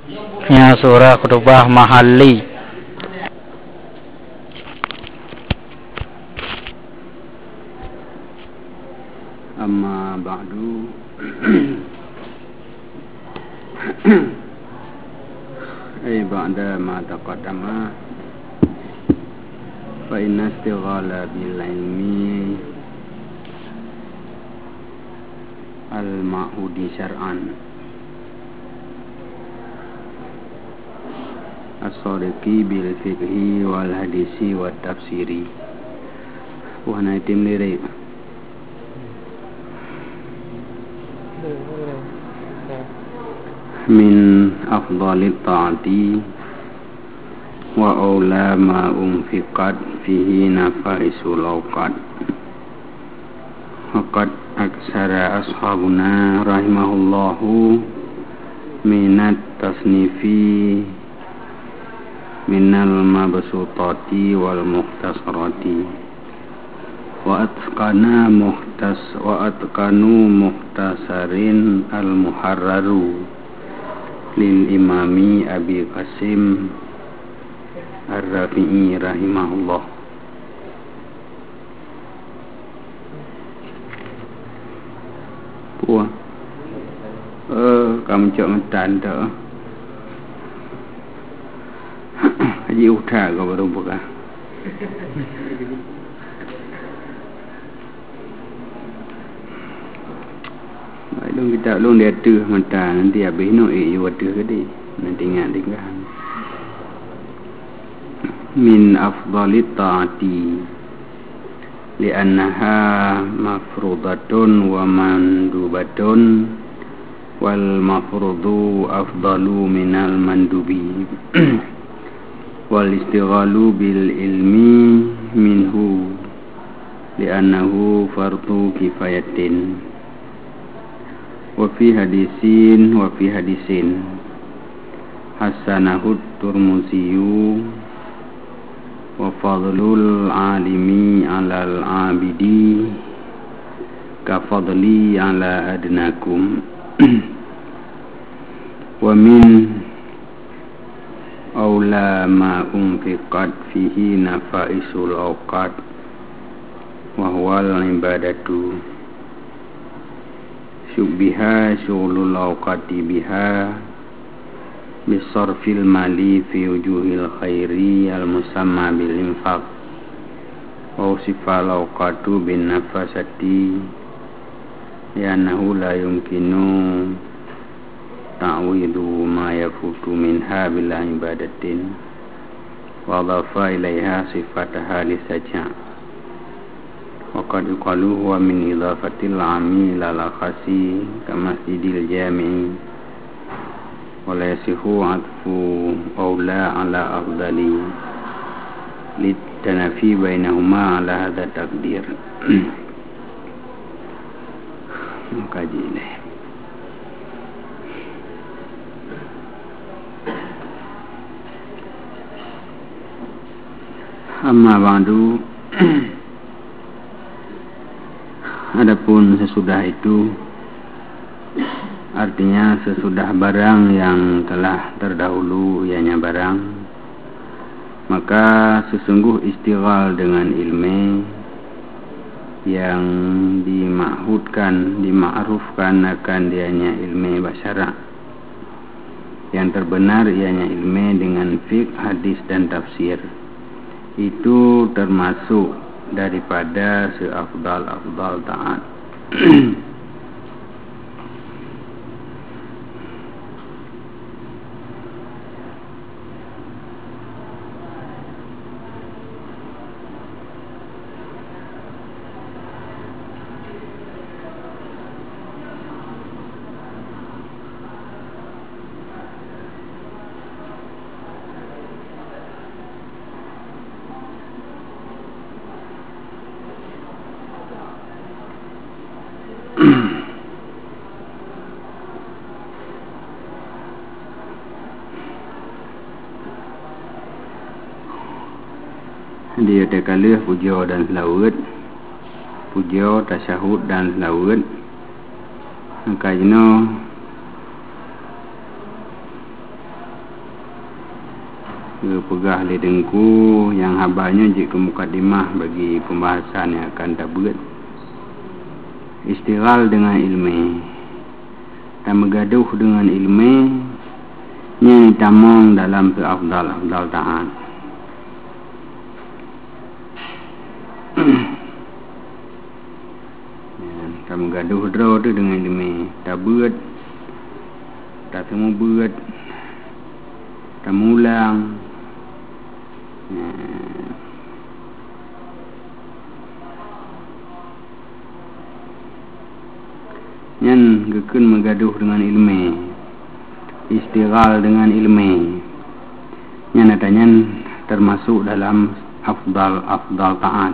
Ya surah khutbah mahalli. Amma ba'du. Ay ba'da ma taqaddama fa inna istighala bil ilmi al ma'hudi syar'an as-sadiqi bil fiqhi wal hadisi wat tafsiri wa naitim lirai min afdalit ta'ati wa aula ma unfiqat fihi nafaisul awqat waqad aksara ashabuna rahimahullahu minat tasnifi minal mabsutati wal mukhtasarati wa atqanu mukhtasarin al muharraru lil imami Abi Qasim Ar-Rafi'i rahimahullah. Puah kamu cok ngetan tu haji utha kau baru buka Long kita long dia tu mentah nanti habis no you tu ke di nanti ingat tinggal min afdalit taati li'annaha mafrudatun wa mandubatun wal mafrudu afdalu minal mandubi wal istighalu bil ilmi minhu li'annahu fardu kifayatin wa fi hadisin hasanahut Turmuziyu wa fadlul alimi alal abidi ka fadli ala adnakum wa min aula ma unfiqat fihi nafaisul awqat wa huwal ibadatu syubbiha syughulul awqati biha bisarfil mali fi wujuhil khairi al musamma bil infaq wa usifal awqatu bin nafasati li'annahu la yumkinu ta'widu ma yafutu minha bila ibadatin wa dhafa ilaiha sifataha lisaja wa qad yuqalu huwa min idhafatil ami lal khasi kama masjidil jami'i wa la yasihu atfu aula ala afdali litanafi bainahuma ala hadha taqdir makaji ini amma ba'du. Adapun sesudah itu artinya sesudah barang yang telah terdahulu ianya barang, maka sesungguh istighal dengan ilmu yang dima'rufkan akan dianya ilmu basyara, yang terbenar ianya ilmu dengan fiqh, hadis dan tafsir, itu termasuk daripada seafdal taat. Dia terkalah puja dan selawat, puja, tasyahud dan selawat. Kajno pegah le dengku yang habanya jika mukadimah bagi pembahasan yang akan dapat. Istighal dengan ilmu dan bergaduh dengan ilmu yang tamong dalam afdal ta'at. Kamu gaduh draw tu dengan ilmu tak buat, tak temu buat, tak mulang. Yang gekun menggaduh dengan ilmu, istighal dengan ilmu, yang adanya termasuk dalam afdal ta'at.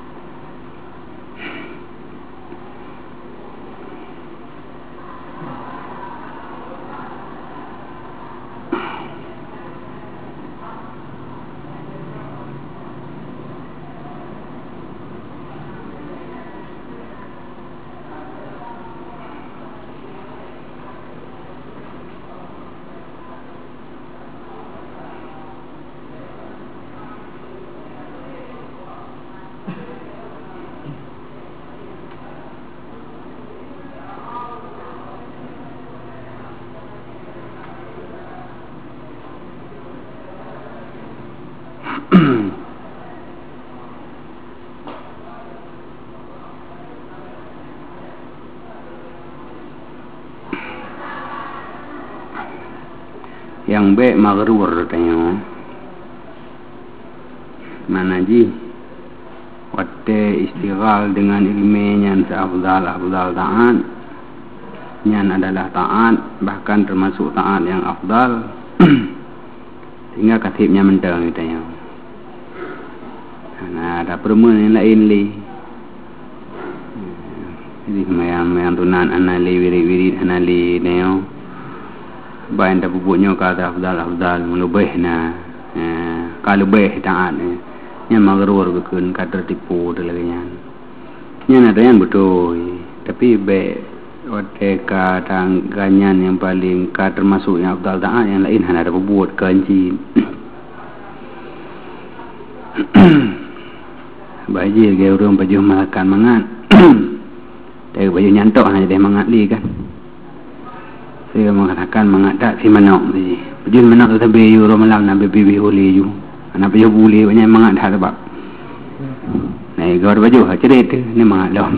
Yang baik maghrur tanya mana ji watte istighal dengan ilmu yang afdal ta'at, yang adalah ta'at, bahkan termasuk ta'at yang afdal sehingga katibnya mentang tanya. Nah, ada perempuan yang lain li. Jadi mayang tunan anali wirid anali neo. Bain dah bubuknya kata afdal melebih na. Kalau lebih taat ni. Yang maghrur bekun kata tipu tu lagi yang. Yang ada yang betul. Tapi baik waktu kata ganyan yang paling termasuk yang afdal taat, yang lain hanya ada berbuat kanci. Baju gaya orang baju makan mangat. Dari baju nyantok hanya dia mangat li kan. Saya mengatakan mengadak si manok ni. Baju manok tu tapi orang malam nak bebi holi ju. Anak baju buli banyak mangat dah sebab. Nah, gor baju cerit tu ni mangat dah.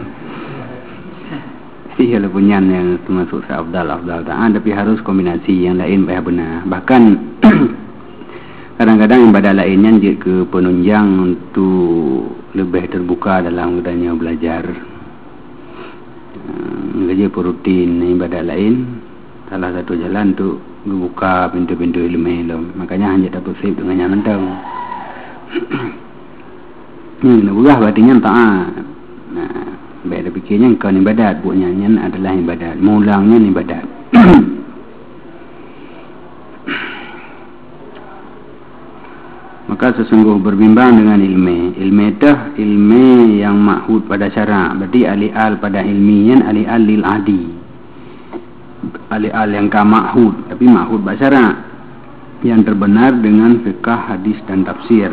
Si kalau punya yang termasuk afdal ta'at, tapi harus kombinasi yang lain benar. Bahkan kadang-kadang ibadah lainnya jika penunjang untuk lebih terbuka dalam adanya belajar. Kerja rutin ibadah lain, salah satu jalan untuk membuka pintu-pintu ilmu. Makanya hanya dapat save dengan yang mentang. Nak berah berarti ta'at. Nah, baik dah fikirnya kau ni ibadat, buatnya adalah ibadat, mulangnya ibadat. Maka sesungguh berbimbang dengan ilmu. Ilmu itu ilmu yang ma'hud pada syarak. Berarti alih-al pada ilmian, alih-al lil adi. Alih-al yang ka ma'hud, tapi ma'hud pada syarak. Yang terbenar dengan fiqh, hadis dan tafsir.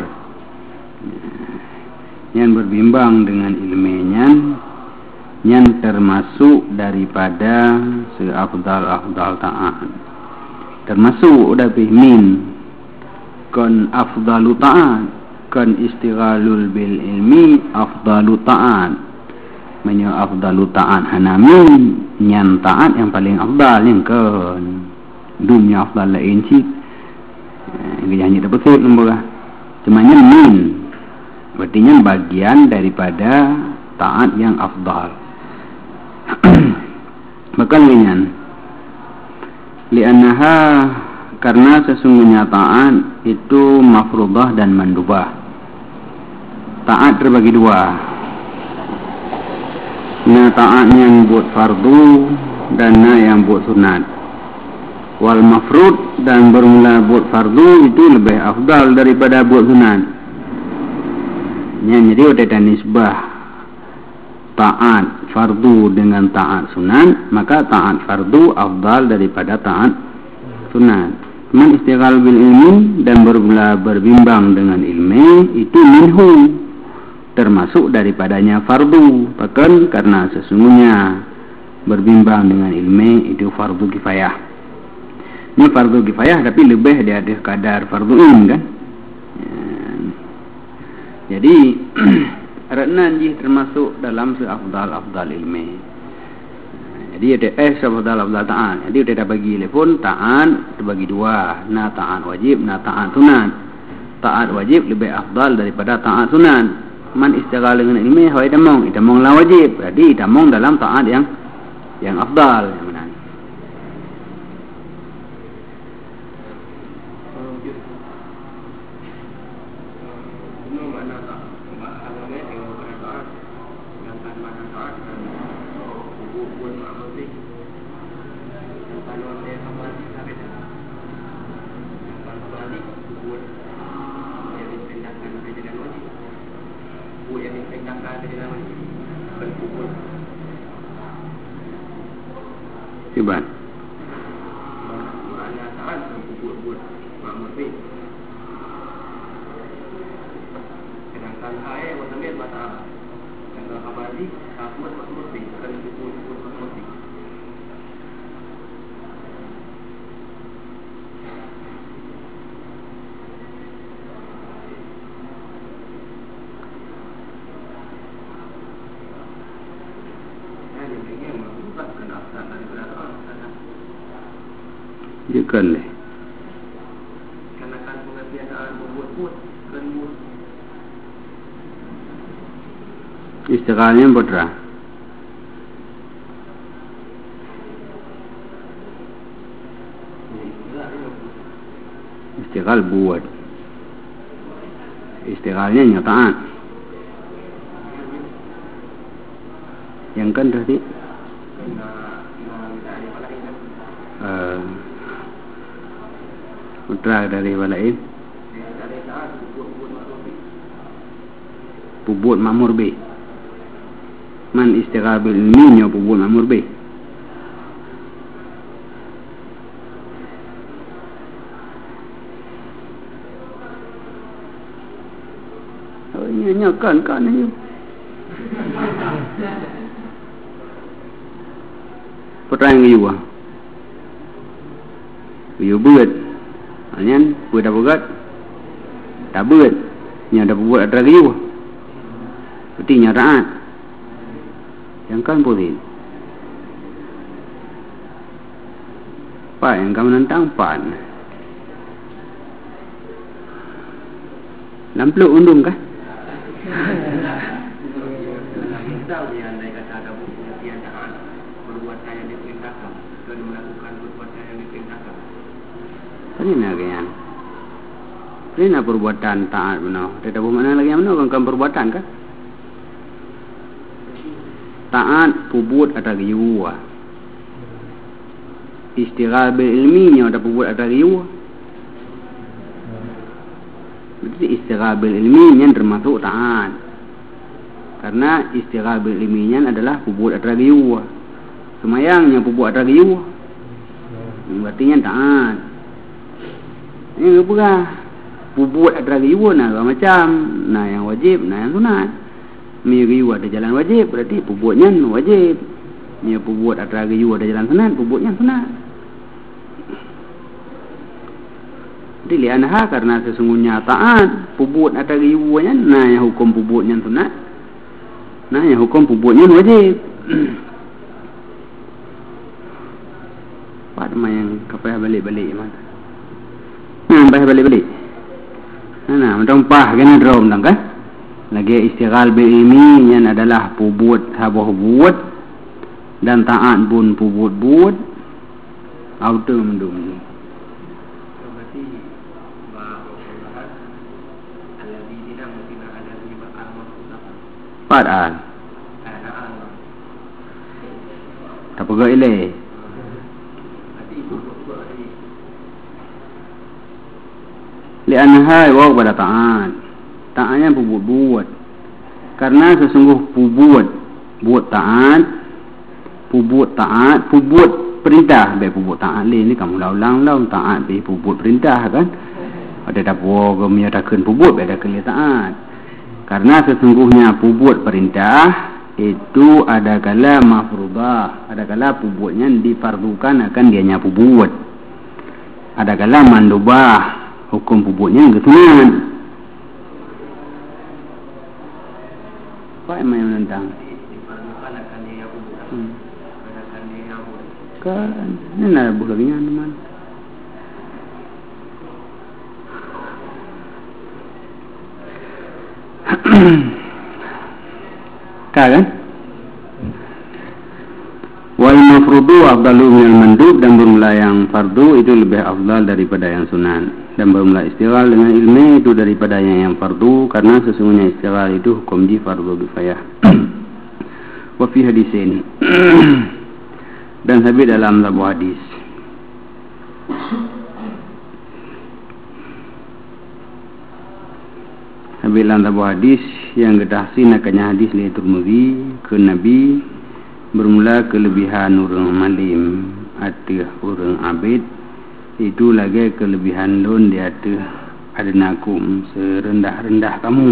Yang berbimbang dengan ilmunya, yang termasuk daripada seafdal ta'at. Termasuk dari min kan afdalu ta'at, kan istighalul bil ilmi afdalu ta'at. Menyo afdalu ta'at hanamin nyan ta'at yang paling afdal yang kan dunia afdal lain sih. Ini hanya dapat sebut nombor. Cuma min berarti bagian daripada ta'at yang afdal. Maka linyan li'annaha, karena sesungguhnya ta'at itu mafruḍah dan mandubah. Ta'at terbagi dua. Nah, ta'at yang buat fardu dan yang buat sunat. Wal mafrud dan bermula buat fardu itu lebih afdal daripada buat sunat. Jadi ada nisbah ta'at fardu dengan ta'at sunat, maka ta'at fardu afdal daripada ta'at sunat. Man istighal bil ilmi, dan berbimbang dengan ilmu, itu minhu, termasuk daripadanya fardu. Bahkan karena sesungguhnya berbimbang dengan ilmu itu fardu kifayah. Ini fardu kifayah tapi lebih di atas kadar fardu ain kan. Jadi Ratnan ji termasuk dalam seafdal ilmu. Jadi ada seafdal ta'an. Jadi kita bagi telefon ta'an terbagi dua. Na ta'an wajib, na ta'an sunan. Ta'at wajib lebih afdal daripada ta'at sunan. Man istighal dengan ilmu hoi damong la wajib. Jadi damong dalam ta'at yang afdal. Yang benar. Coba. Sedangkan hai wasamir mata dan khabari takut makmur bi kan kubur makmur bi. Jekan leh. Karena kan pengertian buat kan buat. Istighalnya putra. Istighal buat. Istighalnya nyataan. Yang kan tadi? Putra dari walain pubut makmur B. Man istighal bil ilminya pubut makmur B. Oh ini kan ni. Putra yang ibu. Ibu buat. Anyan buat apa buat? Tak buat. Nya ada buat ada lagi apa? Berarti nyataan. Yang kan boleh. Pak yang kamu nentang pan. Lampluk undung kah? Tahu dia andai kata ada pengertian taat perbuatan yang diperintahkan dan melakukan perbuatan yang diperintahkan. Ini nak ini nak perbuatan taat benar. Tidak tahu mana lagi yang benar kan perbuatan kan? Taat pubut ada giwa. Istighal bil ilminya ada pubut ada giwa. Jadi istighal bil ilminya termasuk taat. Karena istighal bil ilminya adalah pubut ada giwa. Semayangnya pubut ada giwa. Berarti taat. Ini apa? Pubut ada riwa macam yang wajib, yang sunat. Mi riwa ada jalan wajib, berarti pubutnya wajib. Mi pubut ada riwa ada jalan sunat, pubutnya sunat. Jadi lianha karena sesungguhnya taat pubut ada riwanya, yang hukum pubutnya sunat. Yang hukum pubutnya wajib. Pak yang kapal balik-balik mana? Balik-balik. Nah, macam pah kena drum dah kan? Lagi istighal bil ilmi yang adalah pubut habah buat dan taat pun pubut buat. Auto mendung. Berarti bahwa alladhi tidak mungkin ada di bakal maksud. Padahal. Tak perlu ilai. Lianha wa pada taat. Taatnya buat. Karena sesungguh buat taat, pubut perintah be puput taat ni kamu ulang taat be puput perintah kan. Ada dapur ke menyatakan puput be ada kali taat. Karena sesungguhnya puput perintah itu ada kala mafruḍah, ada kala puputnya difardukan akan dianya puput. Ada kala mandubah, hukum puputnya kesunat. Apa yang menentang? Difardukan akan dianya puput. Akan dianya puput. Kan, ini nak bulangnya teman. Kan? Wal mafrudu afdalu minal mandub, dan bermula yang fardu itu lebih afdal daripada yang sunan, dan bermula istighal dengan ilmu itu daripada yang fardu, karena sesungguhnya istighal itu hukum di fardu kifayah. Wa fi hadisin dan sabit dalam sebuah hadis. Bilang sebuah hadis yang kedahsin akannya hadis li Tirmizi ke Nabi bermula kelebihan orang malim atau orang abid itu lagi kelebihan lon di atas adnakum serendah-rendah kamu.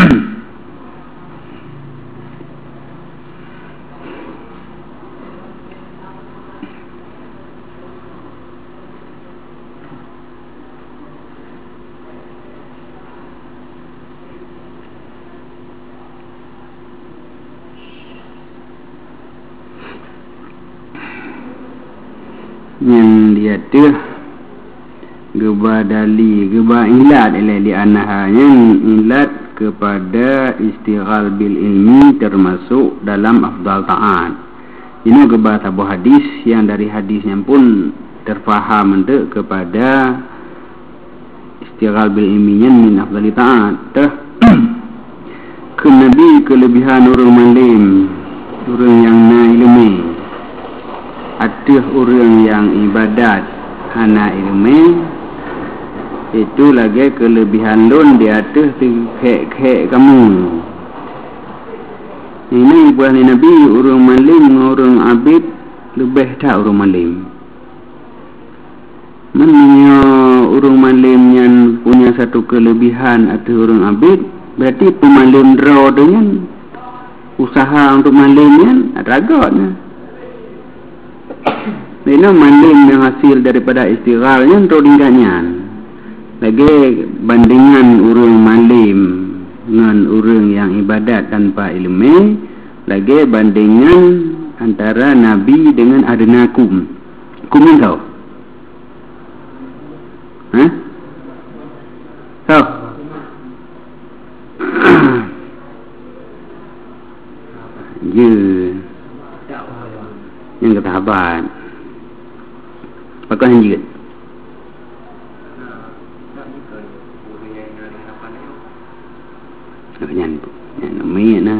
Yang dia tu geba dali geba ilat li anahanya ilat kepada istighal bil ilmi termasuk dalam afdal taat. Ini geba sebuah hadis yang dari hadisnya pun terfaham untuk kepada istighal bil ilminya min afdal taat. Ke Nabi kelebihan orang malim, orang yang na ilmi, ada orang yang ibadat hana ilmu, itu lagi kelebihan lon di atas kek kamu. Ini bukan Nabi orang malim orang abid lebih tak orang malim. Mana orang malim yang punya satu kelebihan atas orang abid, berarti pemalim draw dengan usaha untuk malimnya ragotnya. Ini malim yang hasil daripada istighalnya untuk tingkatnya. Lagi bandingan orang malim dengan orang yang ibadat tanpa ilmu, lagi bandingan antara Nabi dengan adnakum. Kumin tahu? Hah? Tahu? Ya. Yang ketahabat. Pakai juga. Yang namanya nah.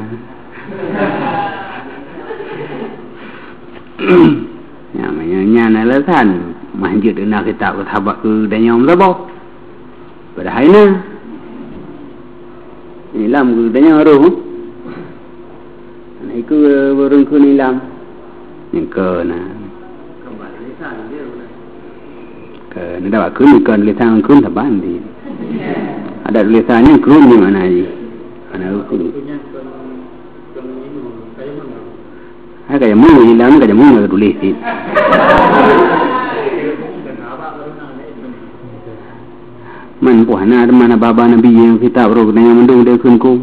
Namanya alasan manjut dengan kita ketahabat ke dan yang berapa? Pada hari ni. Ilam ke dan yang roh. Anak itu orang ke ilam. Yang ke nah. Nak dapat kun ikan lisan kun taban di. Ada lisannya kun di mana ni? Mana kun? Kayak mana hilang kayak mana tulis ni. Man puana mana baba Nabi yang kita baru dengan mendung dia kun ku.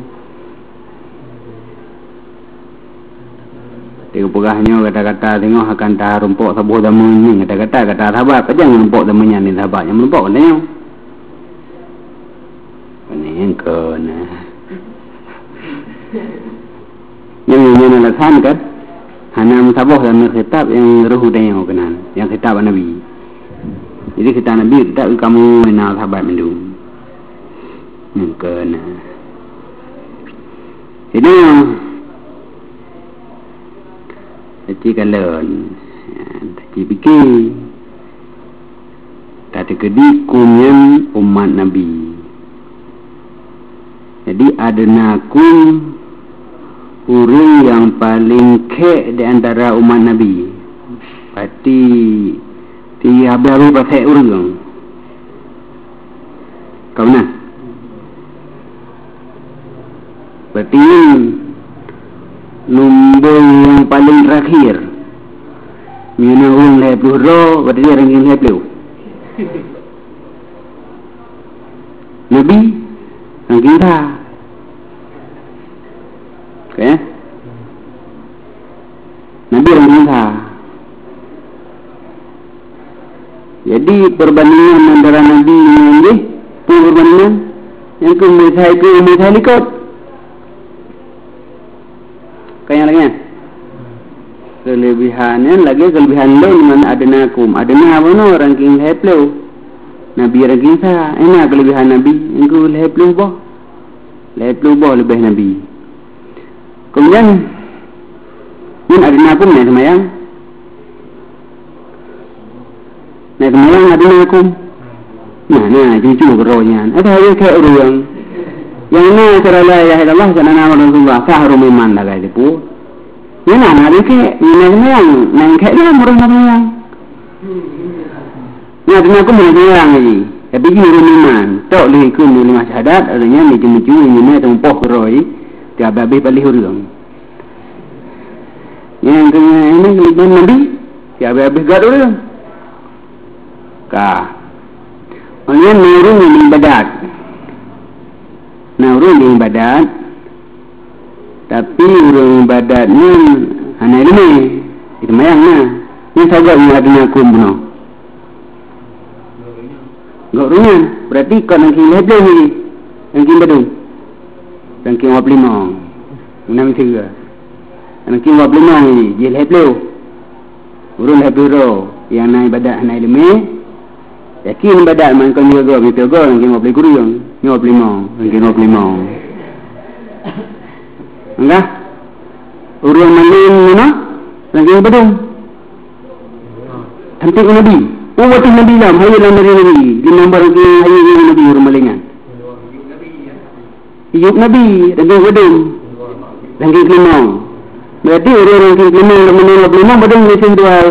Dia pegahnya kata-kata tengok akan tak rumpuk sabuh damun ni kata-kata sahabat apa jangan rumpuk damunnya ni sahabat yang rumpuk kan tengok ini yang kena yang alasan kan hana sabuh dalam kitab yang ruh tengok kenan yang kitab Nabi. Jadi kitab Nabi tak kamu mengenal sahabat mendung yang kena ini Taci kalon, taci fikir, tadi kedi kumyan umat Nabi. Jadi adnakum orang yang paling kek di antara umat Nabi. Pati habis pasal urang. Kau nak? Berarti nombor yang paling terakhir mina orang lebih roh, berarti dia orang yang lebih Nabi orang kita okay? Nabi orang kita. Jadi perbandingan antara Nabi dengan dia perbandingan yang kemudian ikut kayak lagi kelebihannya lagi kelebihan lain mana adnakum adna apa no ranking heplo Nabi ranking sa enak kelebihan Nabi engkau heplo lebih Nabi kemudian min adnakum naik semayang adnakum nah cucu kerohnya ada yang kayak orang yang ni cara la ilaha illallah kana nama Rasulullah sahru miman dah guys itu. Ni nak ke yang nang kayak dia murah yang. Ni ada aku yang lagi. Tapi dia miman. Tak leh ku ni lima syahadat adanya ni cucu ni tempoh keroi dia habis balik hurung. Yang ini kelebihan Nabi dia habis gad orang. Ka. Orang nurun yang ibadat. Nah orang yang ibadat tapi orang ibadat ni hanya ini itu mayangnya ni saja yang ada nak kumpulan gak orangnya berarti kau nak kira lebih ni yang kira badung yang kira 55 enam tiga yang kira 55 ni dia lebih orang lebih roh yang nak ibadat hanya ilmu yakin ibadat man kau juga betul kau yang kira 50 kurang 55 yang 55 enggak orang mana lagi badung cantik Nabi waktu Nabi lah hayat dari Nabi di nombor lagi hayat Nabi orang malingan hidup Nabi lagi badung lagi kelimang berarti orang yang kelimang kelimang badung ni sentual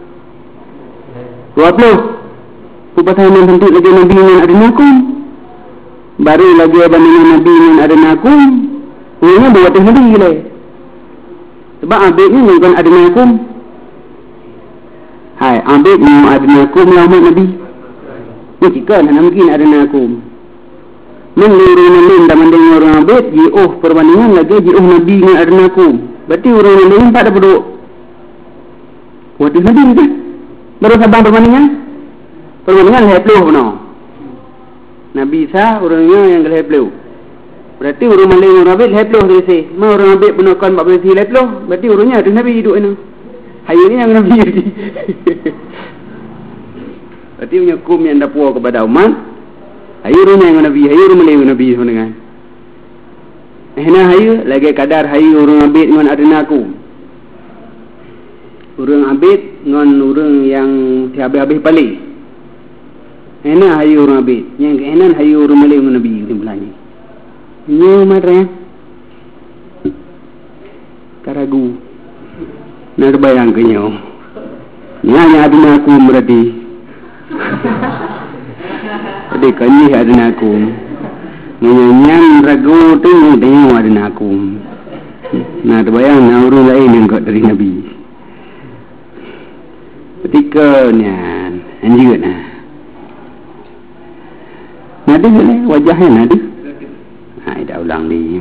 20 upatah yang cantik lagi Nabi yang ada nakum baru lagi bandingan Nabi yang ada nakum ini buat Nabi gila sebab abid ni bukan ada nakum hai abid ni ada nakum lama Nabi ni jika nak mungkin ada nakum menurun dan mendeng orang abid perbandingan lagi Nabi dengan ada nakum berarti orang yang tak ada penduduk buat Nabi ni baru sabang perbandingan heploh benar Nabi Isa orangnya yang heploh berarti orang Malay orang Abid heploh selesai mau orang Abid benarkan 40 heploh berarti orangnya ada Nabi hidup ini hari ini yang Nabi jadi berarti punya kum yang dah puas kepada umat hari orangnya yang Nabi hari orang Malay yang Nabi dengan hari lagi kadar hari orang Abid dengan adena kum orang Abid dengan orang yang habis-habis balik enak hari orang Abid yang enak hari orang Malay dengan Nabi sebelahnya ni mana karagu nak bayang kenyau ni hanya ada aku berarti ada kanyi ada aku menyanyian ragu tu tengok ada aku nak bayang nak orang lain yang kau dari Nabi ketika ni anjir ada wajahnya ada dah ulang ni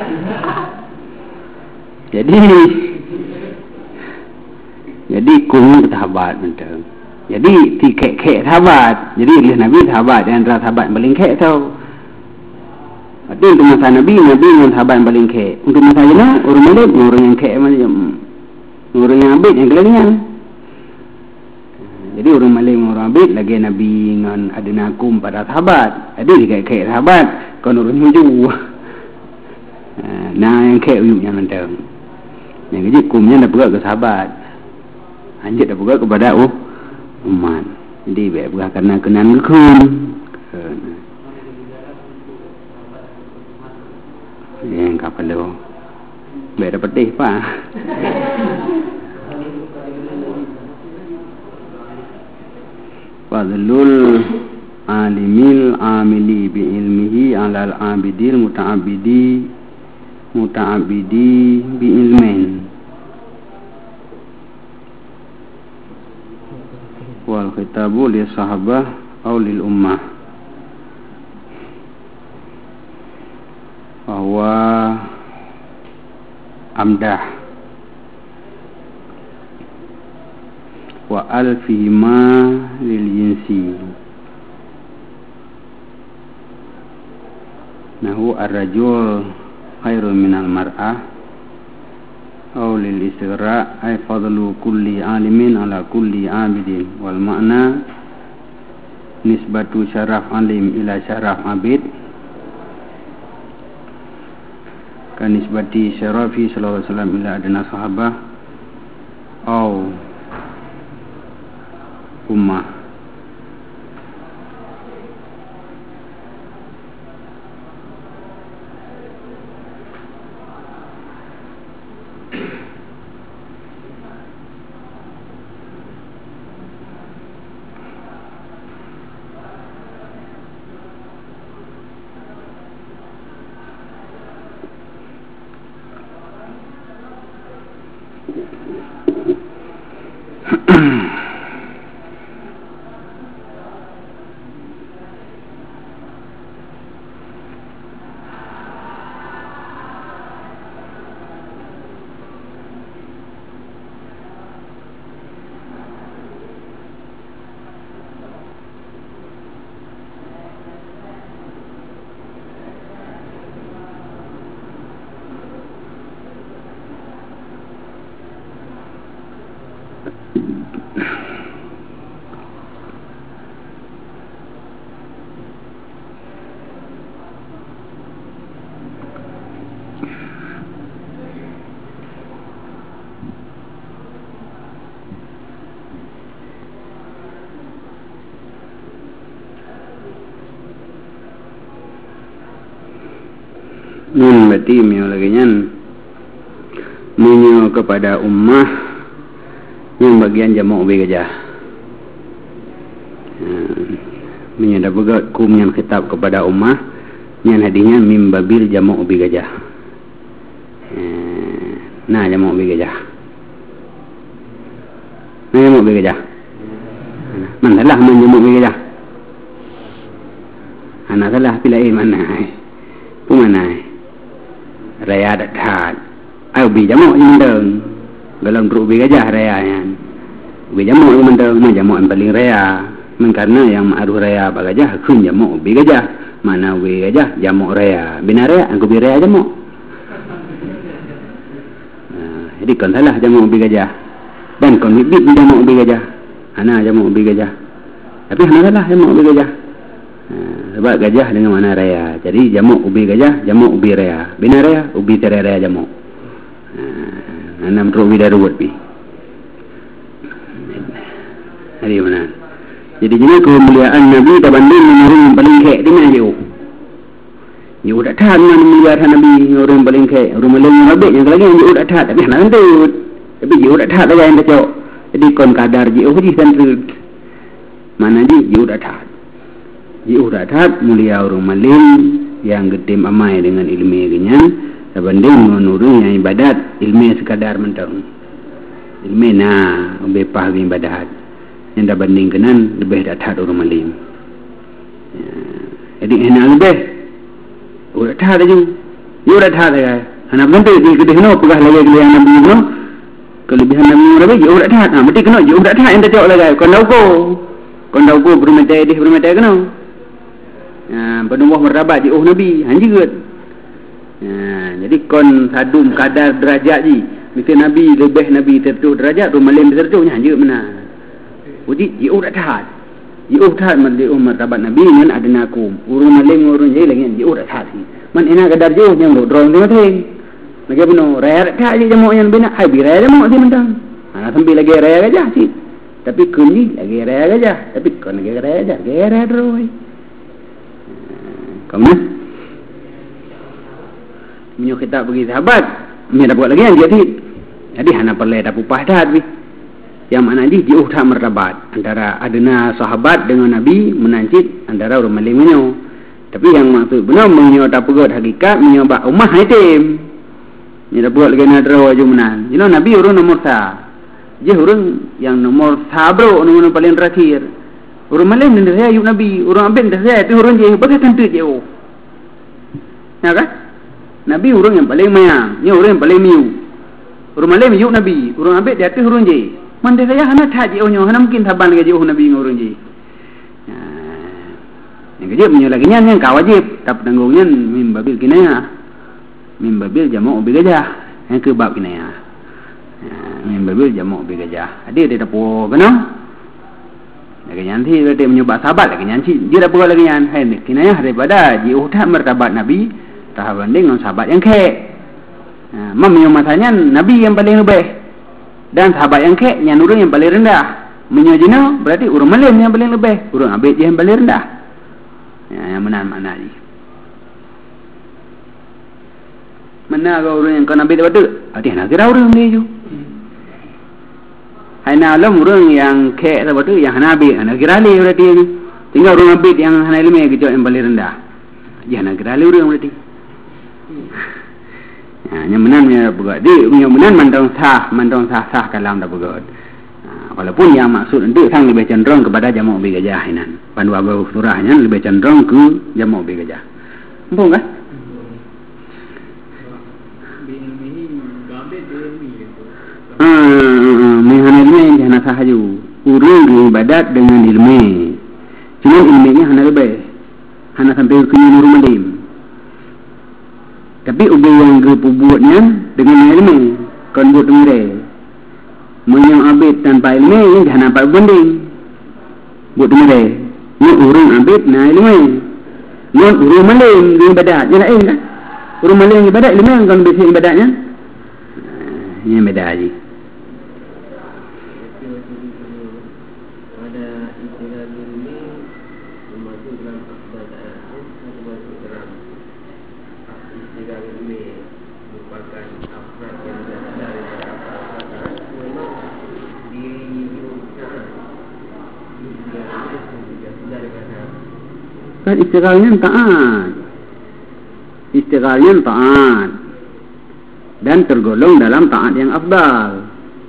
jadi kum sahabat betul jadi kek sahabat jadi oleh Nabi sahabat dan antara sahabat paling kek tau berarti untuk masa Nabi dengan sahabat paling kek untuk masa jenak orang Malik orang yang kek macam orang yang Abid yang kelainnya jadi orang Malik orang Abid lagi Nabi dengan adnakum pada sahabat jadi kek sahabat kon orang hujung nah yang kek uyuknya mentang yang kecil kumnya dah pegang ke sahabat anjir dah pegang kepada umat jadi baik pegang kerana kenan kum yang kapal tu baik dapat teh pak fadlul alimil amili bi ilmihi alal abidil muta'abidi bi ilmin wal khitabu li sahabah aw lil ummah bahwa amdah wa alfihima lil jinsi nahu ar-rajul khairun minal mar'ah aw lil istighra ay fadlu kulli alimin ala kulli abidin wal makna nisbatu syaraf alim ila syaraf abid kan nisbati syarafi sallallahu alaihi wasallam ila adna sahabah aw ummah. Berarti menyo kepada ummah yang bagian jamak ubi gajah. Menyo dah begat kum yang khitab kepada ummah yang hadisnya mim babil jamak ubi gajah. Nah jamak ubi gajah. Nah jamak ubi gajah. Mana salah menjamak ubi gajah? Anak salah pilih mana? Pumana? Raya dak hat. Ai ubi jamak yang mendeng. Dalam ubi gajah rayanya. Ubi jamak yang mendeng, jamak yang paling raya. Karena yang ma'ruh raya apa gajah, kun jamak ubi gajah. Mana ubi gajah, jamak raya. Bina raya, aku ubi raya jamak. Jadi kon salah jamak ubi gajah. Dan kon bibit jamak ubi gajah. Ana jamak ubi gajah. Tapi hana salah jamak ubi gajah. Sebab gajah dengan mana raya. Jadi jamak ubi gajah, jamak ubi raya. Bina raya, ubi terai raya jamak. Anam rubi darut pi. Hari mana? Jadi jenis kemuliaan Nabi terbanding dengan orang yang paling kek di mana jauh. Jauh dak tahan dengan kemuliaan Nabi orang yang paling kek. Orang paling habis yang lagi yang jauh dak tahan. Tapi nak kentut. Tapi jauh dak tahan saja yang kacau. Jadi kon kadar jauh di kentut. Mana di jauh dak tahan. Jauh dak tahan mulia orang maling yang getim amai dengan ilmu kenyan. Terbanding dengan orang yang ibadat ilmu sekadar mentang. Ilmu nah bepah ibadat. Yang dah bandingkan lebih dah taat orang malim. Jadi enak lebih. Udah taat aja. You dah taat aja. Anak nanti di kedai no pegah lagi kelebihan Nabi no. Kelebihan Nabi lebih you dah taat. Mesti kena you dah taat ente cok lagi. Kon tahu ko bermetai kena. Penuh merdabat di Nabi hanjut. Jadi kon sadum kadar derajat ji. Mesti Nabi lebih Nabi tertu derajat rumah malim tertu hanjut mana. Jadi dia udah taat. Dia udah taat mandi martabat Nabi dengan adna kum. Urun maling urun je lagi dia udah taat. Man enak kadar jauh yang lo drone tu mati. Lagi benar raya taat je jamak yang benar. Ai bi raya jamak si mentang. Ana sambil lagi raya gajah si. Tapi kun ni lagi raya gajah. Tapi kon lagi raya gajah. Raya droi. Kamu menyo kita bagi sahabat. Ni dah buat lagi yang jadi. Jadi hana perlu dah upah taat bi. Yang mana ni jauh tak martabat antara adana sahabat dengan Nabi menancit antara orang Melayu menyo. Tapi yang maksud benar menyo tak pegot hakikat menyo bak umah itim. Ni dah buat lagi nak draw aja menan. You know Nabi orang nomor sa. Dia orang yang nomor sabro nomor paling terakhir. Orang Melayu ni saya ayub Nabi, orang Abin dah saya tu orang je bagai tentu jauh. Ya kan? Nabi orang yang paling mayang, ni orang yang paling miu. Orang Melayu ayub Nabi, orang Abin dia tu orang je. Mandi saya hana tak jauhnya, hana mungkin taban lagi jauh Nabi dengan orang je. Yang kerja menyo lagi yang kau wajib, tak penanggungnya mimbabil kinaya. Mimbabil jamak ubi gajah. Yang ke bab kinaya. Mimbabil jamak ubi gajah. Ada dia tak po kena. Lagi nyanti dia menyebab sahabat lagi nyanti. Dia tak po lagi nyan. Hai kinaya daripada jauh tak martabat Nabi tak banding dengan sahabat yang kek. Menyo masanya Nabi yang paling lebih. Dan sahabat yang kek yang orang yang paling rendah. Menyo jina berarti orang Malaysia yang paling lebih. Orang Abid yang paling rendah. Yang mana makna ni. Mana kau orang yang kau Nabi dapat tu? Dia nak kira orang ni je. Hai nak alam orang yang kek dapat tu yang Nabi nak kira leh berarti ni. Tinggal orang Nabi yang hana ilmu gitu yang paling rendah. Dia nak kira leh orang berarti. Yang mana ni buat. Dia punya mana mandang sah kalam dah buat. Walaupun yang maksud itu sang lebih cenderung kepada jamak ubi gajah inan. Pandu abu surahnya lebih cenderung ke jamak ubi gajah. Betul kan? Mengenai ilmu yang hana sahaja. Urang ibadat dengan ilmu. Cuma ilmunya hana lebih. Hana sampai ke nurul malim. Tapi ubi yang kepubuatnya dengan ilmu. Kan buat mengira. Menyang abid tanpa ilmu yang jangan nampak banding. Buat dengar ni orang abid na ilmu. Ni orang malim di ibadat. Dia lain kan? Orang malim ibadat ilmu yang kan besi ibadatnya. Ini beda aja. Kan istighalnya taat dan tergolong dalam taat yang afdal.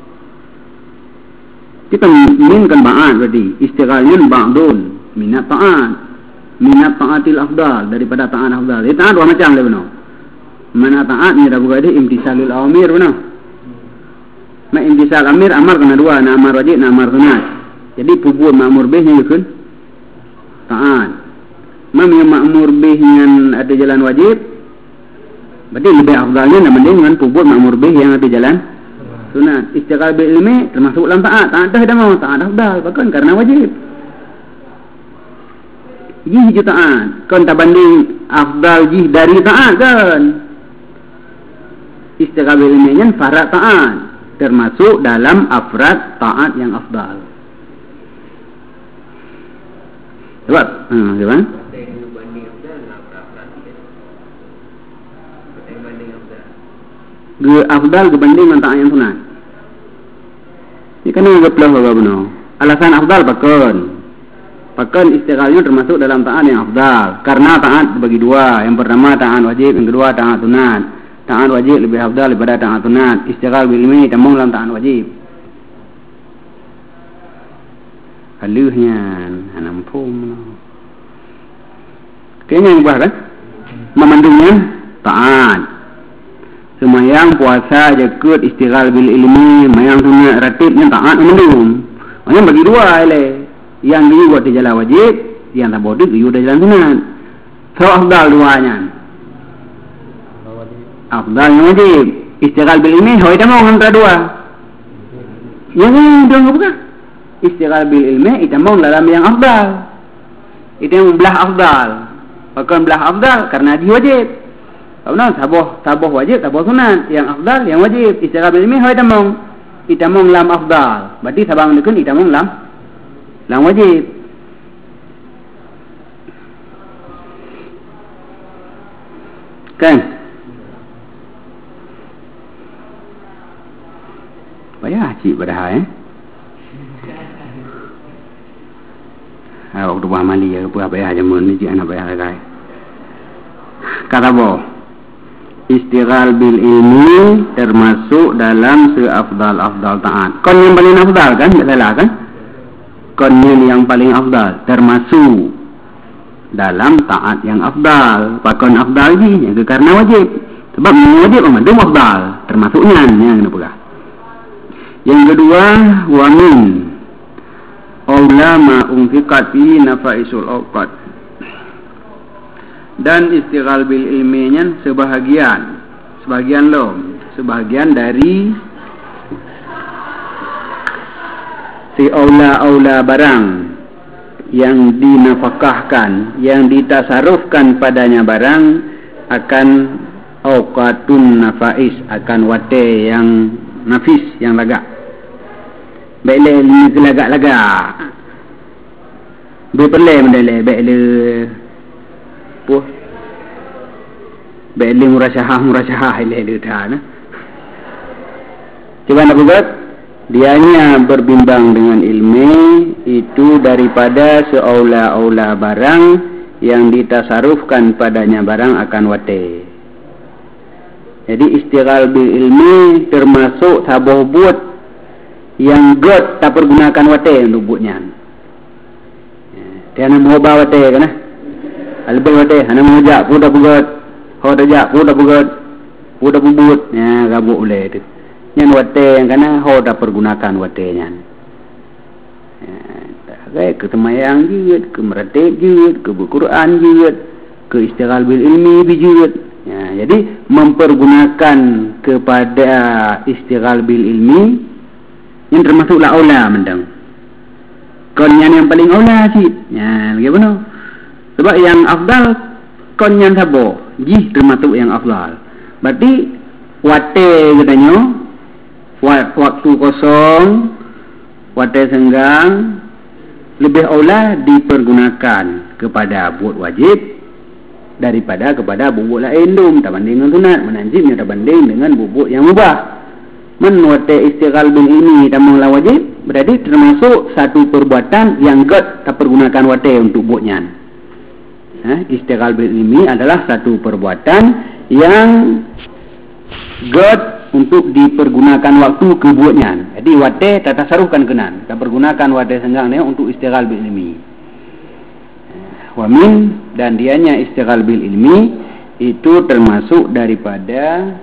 Kita minkan ba'at berarti istighalnya ba'dun minat taatil afdal daripada taat afdal. Taat dua macam le benar. Mana taat ni dah berada imtisalul awamir benar. Imtisal amir amar kena dua, na amar wajib, na amar sunat. Jadi pubun ma'mur bih yang ikut taat. Yang ma'mur bih yang ada jalan wajib, berarti lebih afdalnya dengan pubut ma'mur bih yang ada jalan sunat. Istiqal bil ilmi termasuk dalam taat. Taat dah mau taat afdal bahkan karena wajib. Jih ju taat. Kan tak banding afdal jih dari taat kan. Istiqal bil ilmi nya farad taat termasuk dalam afrad taat yang afdal. Sebab gimana? Afdal berbanding dengan taat yang sunat. Ini kan yang geplah bapak benar. Alasan afdal pakan istighalnya termasuk dalam taat yang afdal. Karena taat bagi dua. Yang pertama taat wajib, yang kedua taat sunat. Taat wajib lebih afdal daripada taat sunat. Istighal bil ilmi tambung dalam taat wajib. Haluhnya nampum. Kayaknya yang buah kan? Memandungnya taat. Semayang puasa jakut istighal bil ilmi, mayang sunat ratibnya taat memandung. Maknanya bagi dua le. Yang dia buat di jalan wajib, yang tak boleh dia di jalan sunat. So afdal duanya. Afdal yang wajib istighal bil ilmi hoi tamang antara dua. Yang ni dia bukan. Istighal bil ilmi itamang dalam yang afdal. Itu yang belah afdal. Bahkan belah afdal karena dia wajib. Kalau tabuh wajib, tabuh sunat. Yang afdal, yang wajib. Istighal bil ilmi hoi tamang. Itamang lam afdal. Berarti sabang dikun itamang lam wajib. Kan? Payah cik pada kutubah mali ya apa bayar jamun ni anak bayar lagi. Kata boh, istighal bil ilmi termasuk dalam seafdal taat. Kon yang paling afdal kan, tak salah kan? Kon yang paling afdal termasuk dalam taat yang afdal. Pakon afdal ni yang karena wajib. Sebab wajib memang afdal, termasuknya yang kenapa? Yang kedua, wa min ulama unfiqat fi nafaisul awqat. Dan istighal bil ilminya sebahagian dari si aula barang yang dinafkahkan, yang ditasarufkan padanya barang akan awqatun nafais, akan wate yang nafis, yang lagak. Baiklah ni lagak-lagak. Berpelai mendelai baiklah puh. Baiklah murasyahah ile dah nah. Cuba nak buat dianya berbimbang dengan ilmu itu daripada seaula-aula barang yang ditasarufkan padanya barang akan wate. Jadi istighal bil ilmi termasuk tabuh buat yang god tak pergunakan wate untuk buatnya. Dia nak mengubah wate kan? Albel wate, hana mengajak pun dah buat, ho dah jak pun dah buat, pun dah bubut, ya gabuk boleh tu. Yang wate yang kana ho dah pergunakan wate nya. Ke temayang juga, ke meratik juga, ke Al-Quran juga, ke istighal bil ilmi juga. Ya, jadi mempergunakan kepada istighal bil ilmi yang termasuklah aula mendang. Konyan yang paling aula sih. Ya, bagaimana? Sebab yang afdal konyan sabo, jih termasuk yang afdal. Berarti wate katanya waktu kosong, wate senggang lebih aula dipergunakan kepada buat wajib daripada kepada bubuk lain dum, tak banding dengan sunat, menanjibnya tak banding dengan bubuk yang mubah. Menwate istighal bil ini tamanglah wajib, berarti termasuk satu perbuatan yang god tak pergunakan wate untuk buatnya. Istighal bil ini adalah satu perbuatan yang god untuk dipergunakan waktu kebuatnya. Jadi wate tak tasarufkan kenan, tak pergunakan wate senggang ni untuk istighal bil ilmi. Wa min, dan dianya istighal bil ilmi itu termasuk daripada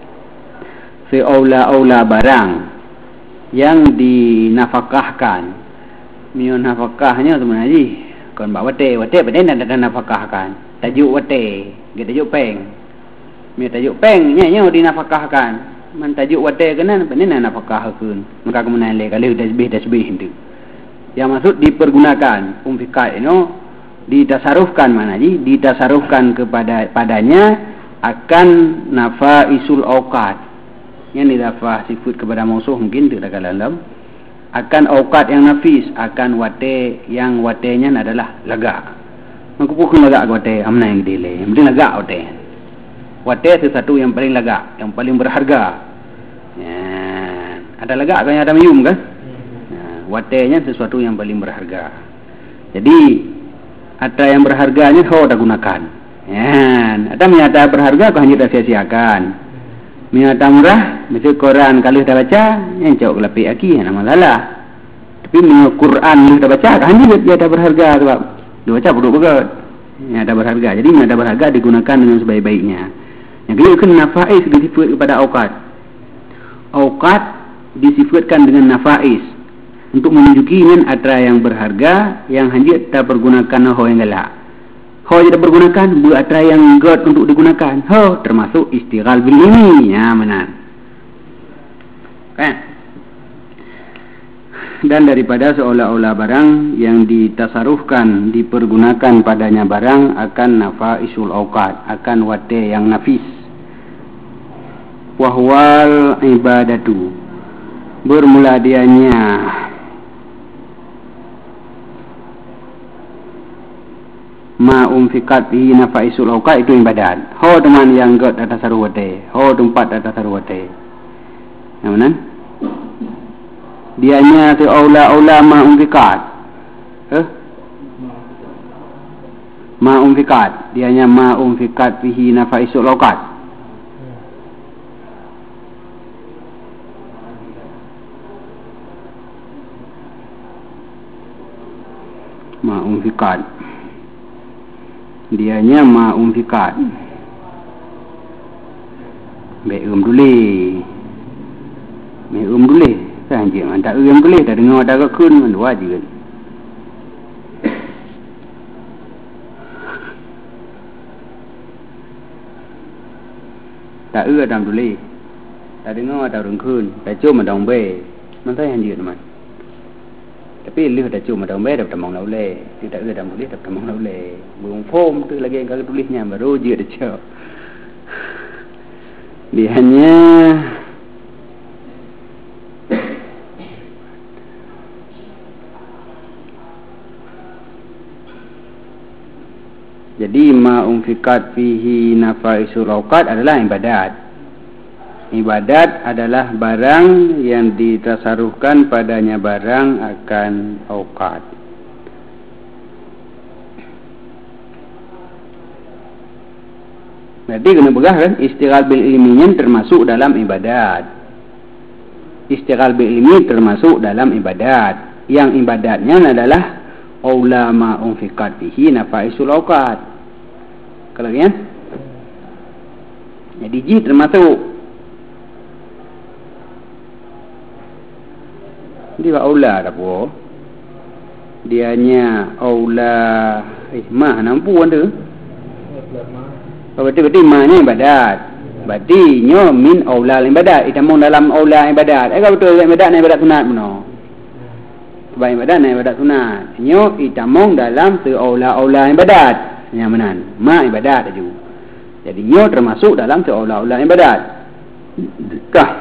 seaula-aula barang yang dinafkahkan. Mion nafkahnya teman haji, kon bak wate pada nak nafkahkan. Tajuk wate, dia tajuk peng. Mi tajuk peng nya dinafkahkan. Man tajuk wate kenan pada nak nafkahkan. Maka kemudian le kalau tasbih itu. Yang maksud dipergunakan umfikat itu ditasarufkan mana ji? Ditasarufkan padanya akan nafaisul awqat. Yang didafah sifat kepada musuh mungkin tidak dalam akan awqat yang nafis, akan wate yang watenya adalah lagak. Maka pukul lagak wate amna yang dile. Mesti lagak wate. Wate sesuatu yang paling lagak, yang paling berharga. Ya, ada lagak kan ada mium kan? Ya, watenya sesuatu yang paling berharga. Jadi ada yang berharganya kau dah gunakan. Ya, ada menyata berharga kau hanya dah sia-siakan. Menyata murah, macam Quran kalau dah baca, yang cakap kelapik aki, nama salah. Tapi menyata Quran kalau dah baca, hanya dia dah berharga sebab dia baca buruk begat. Yang dah berharga. Jadi menyata berharga digunakan dengan sebaik-baiknya. Yang kedua kena nafais disifat kepada awqat. Awqat disifatkan dengan nafais untuk menunjuki dengan atra yang berharga yang hanya tak pergunakan ho yang galak. Ho yang tak pergunakan buat atra yang god untuk digunakan. Ho termasuk istighal bil ilmi. Ya benar. Kan? Dan daripada seolah-olah barang yang ditasarufkan, dipergunakan padanya barang akan nafaisul awqat, akan wate yang nafis. Wahwal ibadatu, bermula dianya ma umfikat bihi nafaisul awqat, itu ibadat. Ho teman yang god atas sarwate, ho tempat atas sarwate. Yang mana? Dianya tu aula ma umfikat. ma'um fiqat, dianya ma'um fiqat fihi nafaisul awqat. Ma'um fiqat, dianya ma'um fiqat. Beum dulu. Beum dulu. Kan je tak beum dulu, tak dengar tak kun man wajib. Tak dalam dulu. Tak dengar tak kun, tak cuma dong be. Man tak hanya je man. Tapi lih dah cuma dong be dah tamang lau le. Tidak dalam dulu dah tamang lau le. Belum form tu lagi yang kalau tulisnya baru je dah cak. Dia hanya jadi ma'um fiqat fihi nafaisul awqat adalah ibadat. Ibadat adalah barang yang ditasarufkan padanya barang akan awqat. Berarti kena begah kan, istighal bil ilminya termasuk dalam ibadat. Istighal bil ilmi termasuk dalam ibadat. Yang ibadatnya adalah aula ma'um fiqat fihi nafaisul awqat. Kalau ya, jadi ji termasuk. Dia aula dah po. Dianya aula mah nampu anda. Berarti maknanya ibadat. Berarti nyo min aula ibadat. Itamong dalam aula ibadat. Kalau betul ibadat ni ibadat sunat benar. Sebab ibadat ni ibadat sunat. Nyo itamong dalam tu aula ibadat. Yang benar. Ma ibadat aja. Jadi nyo termasuk dalam tu aula ibadat. Kah?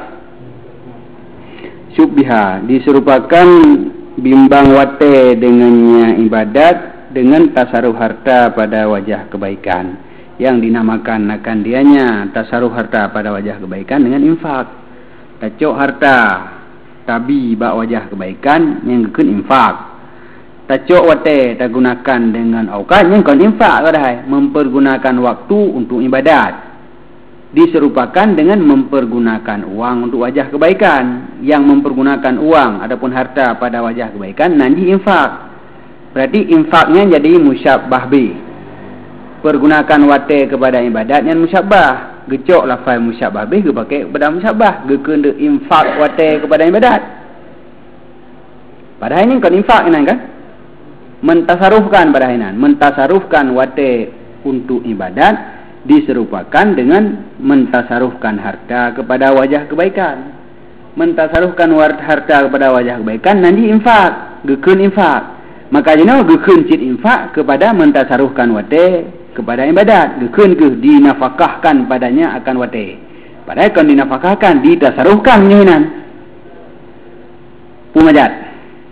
Syubbiha diserupakan bimbang wate dengannya ibadat dengan tasaruf harta pada wajah kebaikan. Yang dinamakan akan dianya tasaruf harta pada wajah kebaikan dengan infak. Tacok harta tabi bak wajah kebaikan yang gekun infak. Tacok wate tak gunakan dengan awqat yang kon infak kadai, mempergunakan waktu untuk ibadat. Diserupakan dengan mempergunakan uang untuk wajah kebaikan. Yang mempergunakan uang adapun harta pada wajah kebaikan nanti infak. Berarti infaknya jadi musyabbah bi. Pergunakan wate kepada ibadat yang musyabbah. Gecok lafaz musyabbah bi ke pakai kepada musyabbah. Gekende infak wate kepada ibadat. Padahal ini kan infak ini kan. Mentasarufkan pada hinan, mentasarufkan wate untuk ibadat diserupakan dengan mentasarufkan harta kepada wajah kebaikan. Mentasarufkan harta kepada wajah kebaikan nanti infak, gekun infak. Maka jenuh gekun cit infak kepada mentasarufkan wate kepada ibadat. Gekun ke dinafakahkan padanya akan wate. Padahal kan dinafakahkan, ditasarufkan hinan. Pumajat.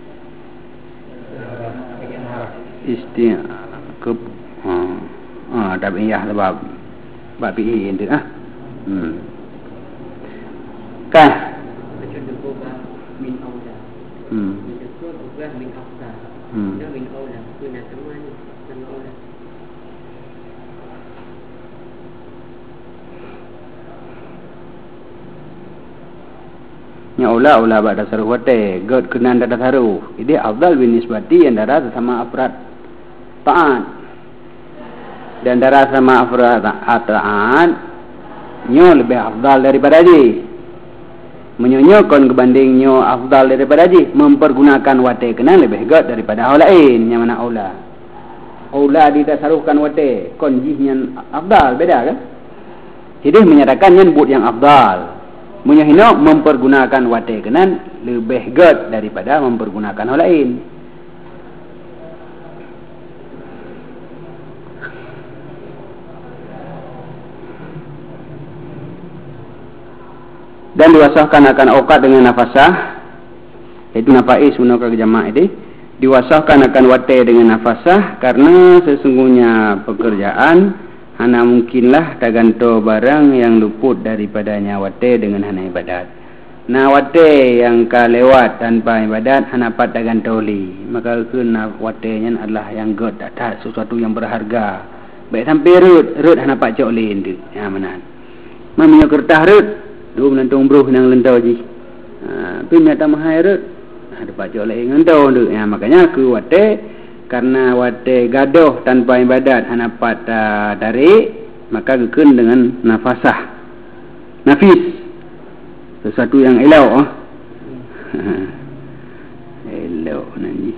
Ke tabi'iyah sebab bab PE itu kan min aula min afdal min aula kuna teman aula nya aula ba'da sarwate god kenan dada taruh ini afdal bin nisbati yang darah sama afrad ta'at dan darah sama afrad ta'at nyo lebih afdal daripada haji. Menyonyokkan kebanding nyo afdal daripada haji, mempergunakan wate kena lebih god daripada hal lain. Yang mana aula? Aula ditasarufkan wate kon jihnya afdal, beda kan? Jadi menyatakan yang but yang afdal. Menyahino mempergunakan wate kena lebih god daripada mempergunakan hal lain. Dan diwasahkan akan awqat dengan nafasah, itu nafais sunaka jamak ini diwasahkan akan wate dengan nafasah karena sesungguhnya pekerjaan hana mungkinlah taganto barang yang luput daripadanya wate dengan hana ibadat. na wate yang ka lewat tanpa ibadat hanapat dagan toli, maka kena watenya adalah yang god atas sesuatu yang berharga. Baik sampai rut hanapat cok lain tu. Ya manan. Mamnya kertas rut, dua menantung bruh nang lentau ji. Pimnya tamahai rut, ada pacok lain ngentau tu. Ya makanya ku wate karena wate gadoh tanpa ibadat hanapat dari, maka kekun dengan nafasah. Nafis. Sesuatu yang elok. Elok nanti.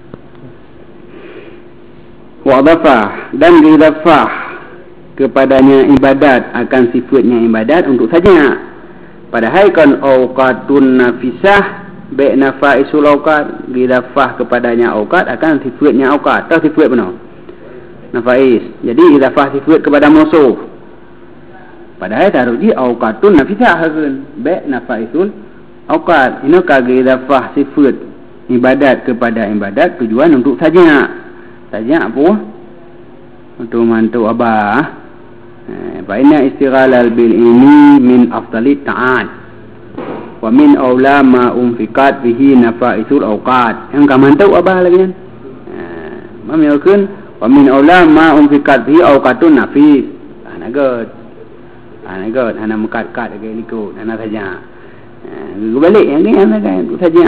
Wa'dafah dan idafah kepadanya ibadat akan sifatnya ibadat untuk saja. Padahal kan awqatun nafisah bi nafaisul awqat, idafah kepadanya awqat akan sifatnya awqat. Tahu sifat benar? Nafais. Jadi idafah sifat kepada musuh. Padahal taruji awqatun nafisah kan bi nafaisul awqat. Ini kage idafah sifat ibadat kepada ibadat tujuan untuk saja. Saja apa? Untuk mantu abah. Fa inna istighalal bil ilmi min afdali ta'at. Wa min aula ma umfiqat bihi nafaisul awqat. Yang ka mantu abah lagi kan. Mamiakeun wa min aula ma umfiqat bihi awqatun nafis. Anagot hana mekat-kat dekat likut hana saja. Balik yang ni hana kan itu saja.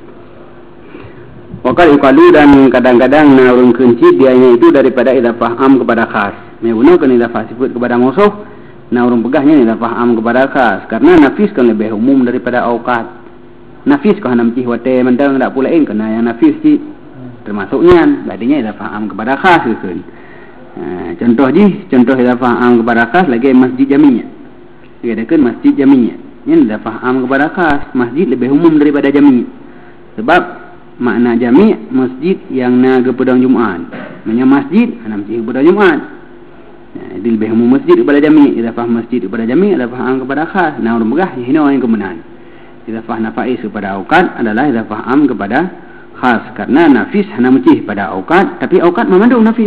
Wakal iqalu dan kadang-kadang naurun kunci dianya itu daripada idafah am kepada khas. Menggunakan idafah sifat kepada musuh, naurun pegahnya idafah am kepada khas. Karena nafis kan lebih umum daripada awqat. Nafis kau hana mcih wate mandang tak pulain kena yang nafis ci termasuknya badinya idafah am kepada khas kan. Contoh idafah am kepada khas lagi masjid jami'nya. Dikatakan masjid jami'nya. Ini idafah am kepada khas, masjid lebih umum daripada jami'. Sebab makna jami' masjid yang na kepada Jumaat. Maknanya masjid ana mesti kepada Jumaat. Jadi lebih umum masjid kepada jami', idafah masjid kepada jami', idafah am kepada khas. Nah urang megah ini yang kemenangan. Idafah nafais kepada awqat adalah idafah am kepada khas karena nafis hana mesti pada awqat, tapi awqat memandung nafis.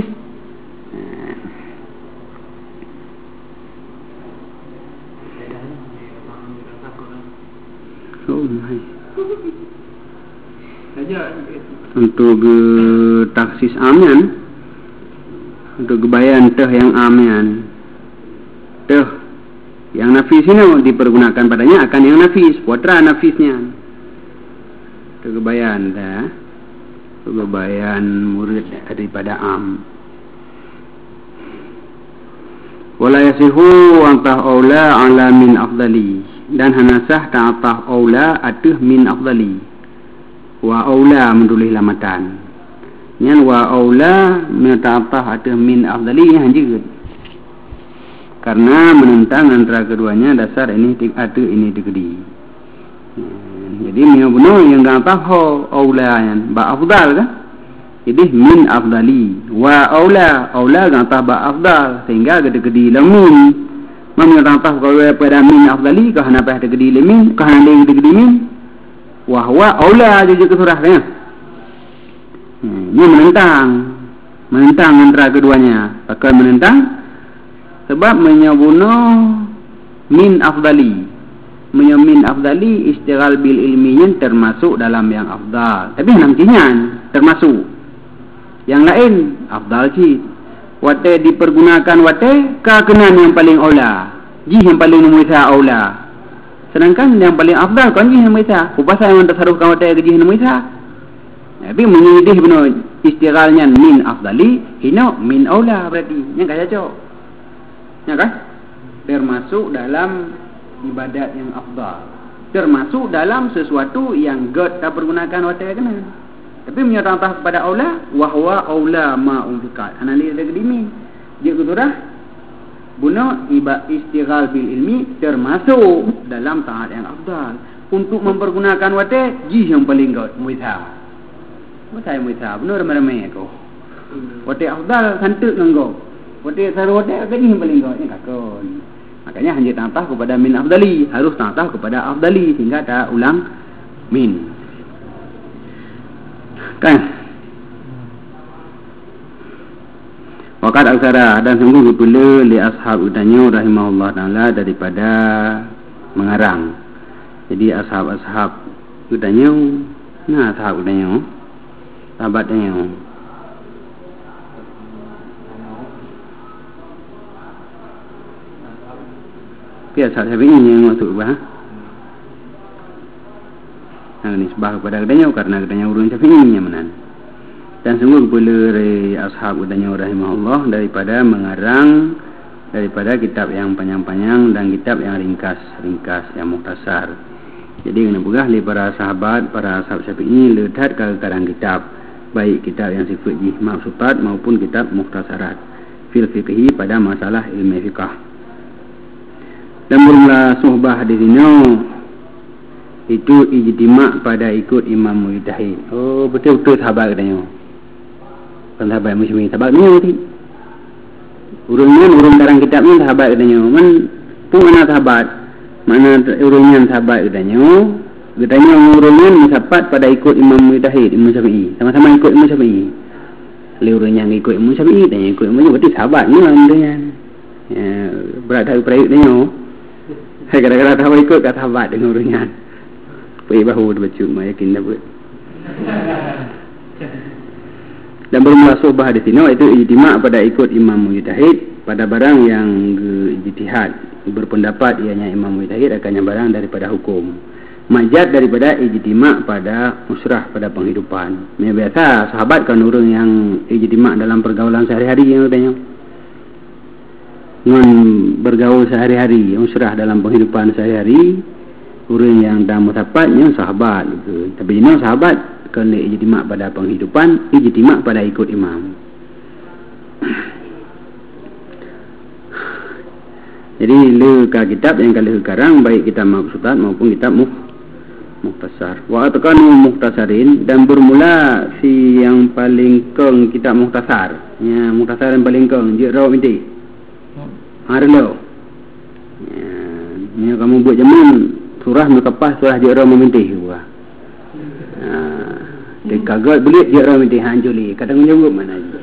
Untuk taksis amyan, untuk kebayan teh yang amyan, teh yang nafis ini dipergunakan padanya akan yang nafis, putra nafisnya. Untuk kebayan dah, kebayan murid daripada am. Wala yasihu antah aula ala min afdali, dan hanasah ta'atah aula atuh min afdali. Wa aula menulis lamatan. Yang wa aula min ta'atah atuh min afdali ini hanjir. Karena menentang antara keduanya dasar ini atuh ini digedi. Jadi benar yang gampang aula yang ba afdal kan? Jadi min afdali wa aula gampang ba afdal sehingga gede-gede lamun. Mana gampang kalau pada min afdali kah hana pada gede min kah hana gede min wa huwa aula je kesurahnya. Ini menentang antara keduanya. Bakal menentang sebab menyabuno min afdali. Min afdali istighal bil ilmiyin termasuk dalam yang afdal. Tapi nantinya termasuk yang lain afdal sih. Wate dipergunakan wate kekenan yang paling aula. Ji yang paling muisa aula. Sedangkan yang paling afdal kan ji yang muisa. Upasa yang tasarrufkan wate ke ji yang muisa. Tapi menyedih benar istighalnya min afdali, hino min aula berarti. Yang kaya cok. Ya kan? Termasuk dalam ibadat yang afdal. Termasuk dalam sesuatu yang god tak pergunakan wate kena. Tapi menyerantah kepada aula, wahwa aula ma umfiqat. Analis ada kedimi. Dia keturah guna istighal bil ilmi termasuk dalam taat yang afdal. Untuk mempergunakan wate ji yang paling god muitha. Muitha benar ramai aku. Wate afdal santuk nganggo. Wate saru wate ji yang paling god ni kakon. Makanya hanya tantah kepada min afdali, harus tantah kepada afdali sehingga tak ulang min. Kan? Waqad aksara dan sungguh dipula li ashab udanyo rahimahullah ta'ala daripada mengarang. Jadi ashab-ashab udahnya, nah ashab udahnya, sahabatnya. Biasa Syafi'i yang masuk bah. Nah ini sebab kepada kedanya karena kedanya urun Syafi'i yang menan. Dan sungguh boleh ashab udahnya rahimahullah daripada mengarang daripada kitab yang panjang-panjang dan kitab yang ringkas yang mukhtasar. Jadi kena pegah li para sahabat, para ashab Syafi'i ledat ke karang kitab, baik kitab yang sifat maqsudat maupun kitab mukhtasarat fil fiqhi pada masalah ilmu fiqh. Dan bermula suhbah di sini itu ijtima' pada ikut Imam Mujtahid. Oh betul-betul sahabat katanya. Bukan sahabat muslimin, sahabat ni nanti. Urungan karang kitab ni sahabat katanya. Man pun mana sahabat? Mana urungan sahabat katanya? Katanya urungan mensapat pada ikut Imam Mujtahid, Imam Syafi'i. Sama-sama ikut Imam Syafi'i. Urungan ikut Imam Syafi'i, tanya ikut Imam Syafi'i. Berarti sahabat ni katanya. Ya, berat dari perayaan dia. Saya kadang-kadang tak ikut kata sahabat dengan urungan. Pergi bahu dia baca, yakin dapat. Dan bermula suhbah di sini itu ijtima' pada ikut Imam Mujtahid pada barang yang ijtihad, berpendapat ianya Imam Mujtahid akannya barang daripada hukum. Majad daripada ijtima' pada musyrah, pada penghidupan. Biasa sahabat kan orang yang ijtima' dalam pergaulan sehari-hari yang katanya. Dengan bergaul sehari-hari, musyrah dalam penghidupan sehari-hari, orang yang dah musaffatnya sahabat gitu. Tapi ini sahabat kena ijtima' pada penghidupan, ijtima' pada ikut imam. Jadi leka kitab yang kali sekarang baik kitab maqsudat maupun kitab mukhtasar. Wa atakanu mukhtasarin, dan bermula si yang paling keng kitab mukhtasar. Ya, mukhtasar yang paling keng dia raw inti. Harlo. Ya, kamu buat zaman surah mekapas surah dia raw memintih gua. Dia kagak belit dia raw memintih hanculi. Kadang menyebut mana aja.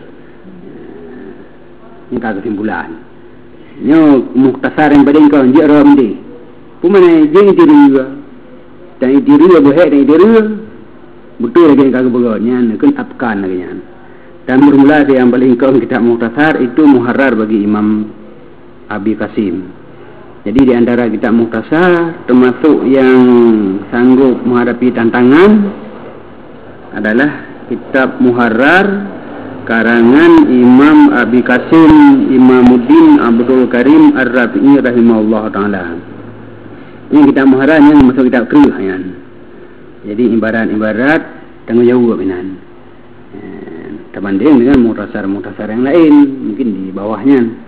Ini kagak kesimpulan. Nyo mukhtasar yang paling kau dia raw memintih. Pemana jeng diri gua. Dan diri gua boleh dan diri betul lagi kagak begotnya kan apkan lagi nya. Dan bermula yang paling kau kitab mukhtasar itu muharrar bagi Imam Abi Qasim. Jadi di antara kitab mukhtasar termasuk yang sanggup menghadapi tantangan adalah kitab Muharrar karangan Imam Abi Qasim Imamuddin Abdul Karim Ar-Rafi'i rahimahullah ta'ala. Ini kitab Muharrar yang masuk kitab kerih kan. Jadi ibarat-ibarat tanggungjawab inan. Terbanding dengan mukhtasar-mukhtasar yang lain mungkin di bawahnya.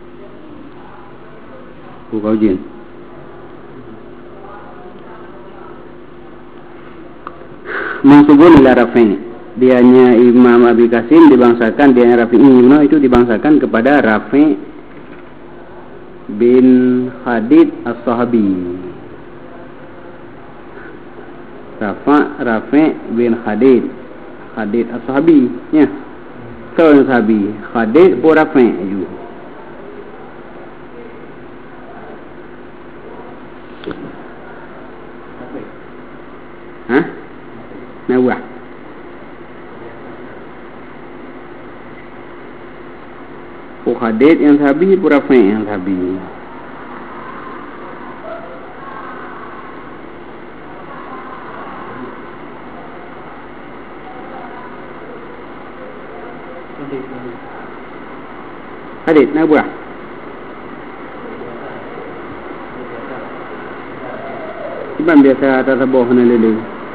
Kau jin. Mansubun ila Rafi'. Dianya Imam Abi Qasim dibangsakan, dianya Rafi'i itu dibangsakan kepada Rafi' bin Khadid As-Sahabi. Rafi' bin Khadid As-Sahabi, ya. Seorang sahabi, Khadid pun Rafi' juga. Nawah. Khadid yang sahabi, Rafi' yang sahabi. Khadid nawah. Iban biasa tasabuh na lulu.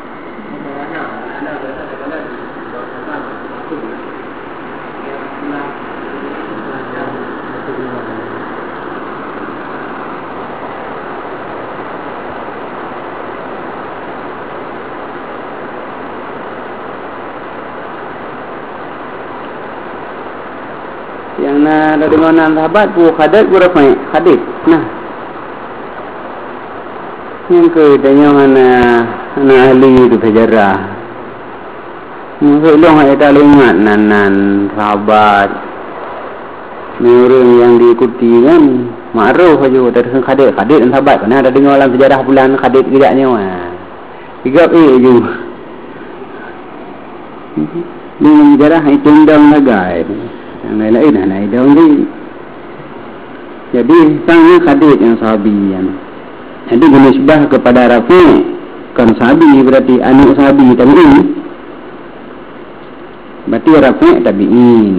Yang na dengan sahabat bu Khadid bu Rafi' Khadid. Nah. Yang kedua mana ahli itu sejarah. Mungkin ada talingan nanan sahabat. Orang yang diikuti kan Ma'ruf aja terus Khalid dan sahabat kan ada dengar dalam sejarah bulan Khalid geraknya tiga je dengan sejarah itu undang lagai yang lain-lain nak dong ni jadi sang Khalid yang sahabian jadi menisbah kepada Rafi' kan sahabi berarti anak sahabi tabi'in berarti Rafi' tabi'in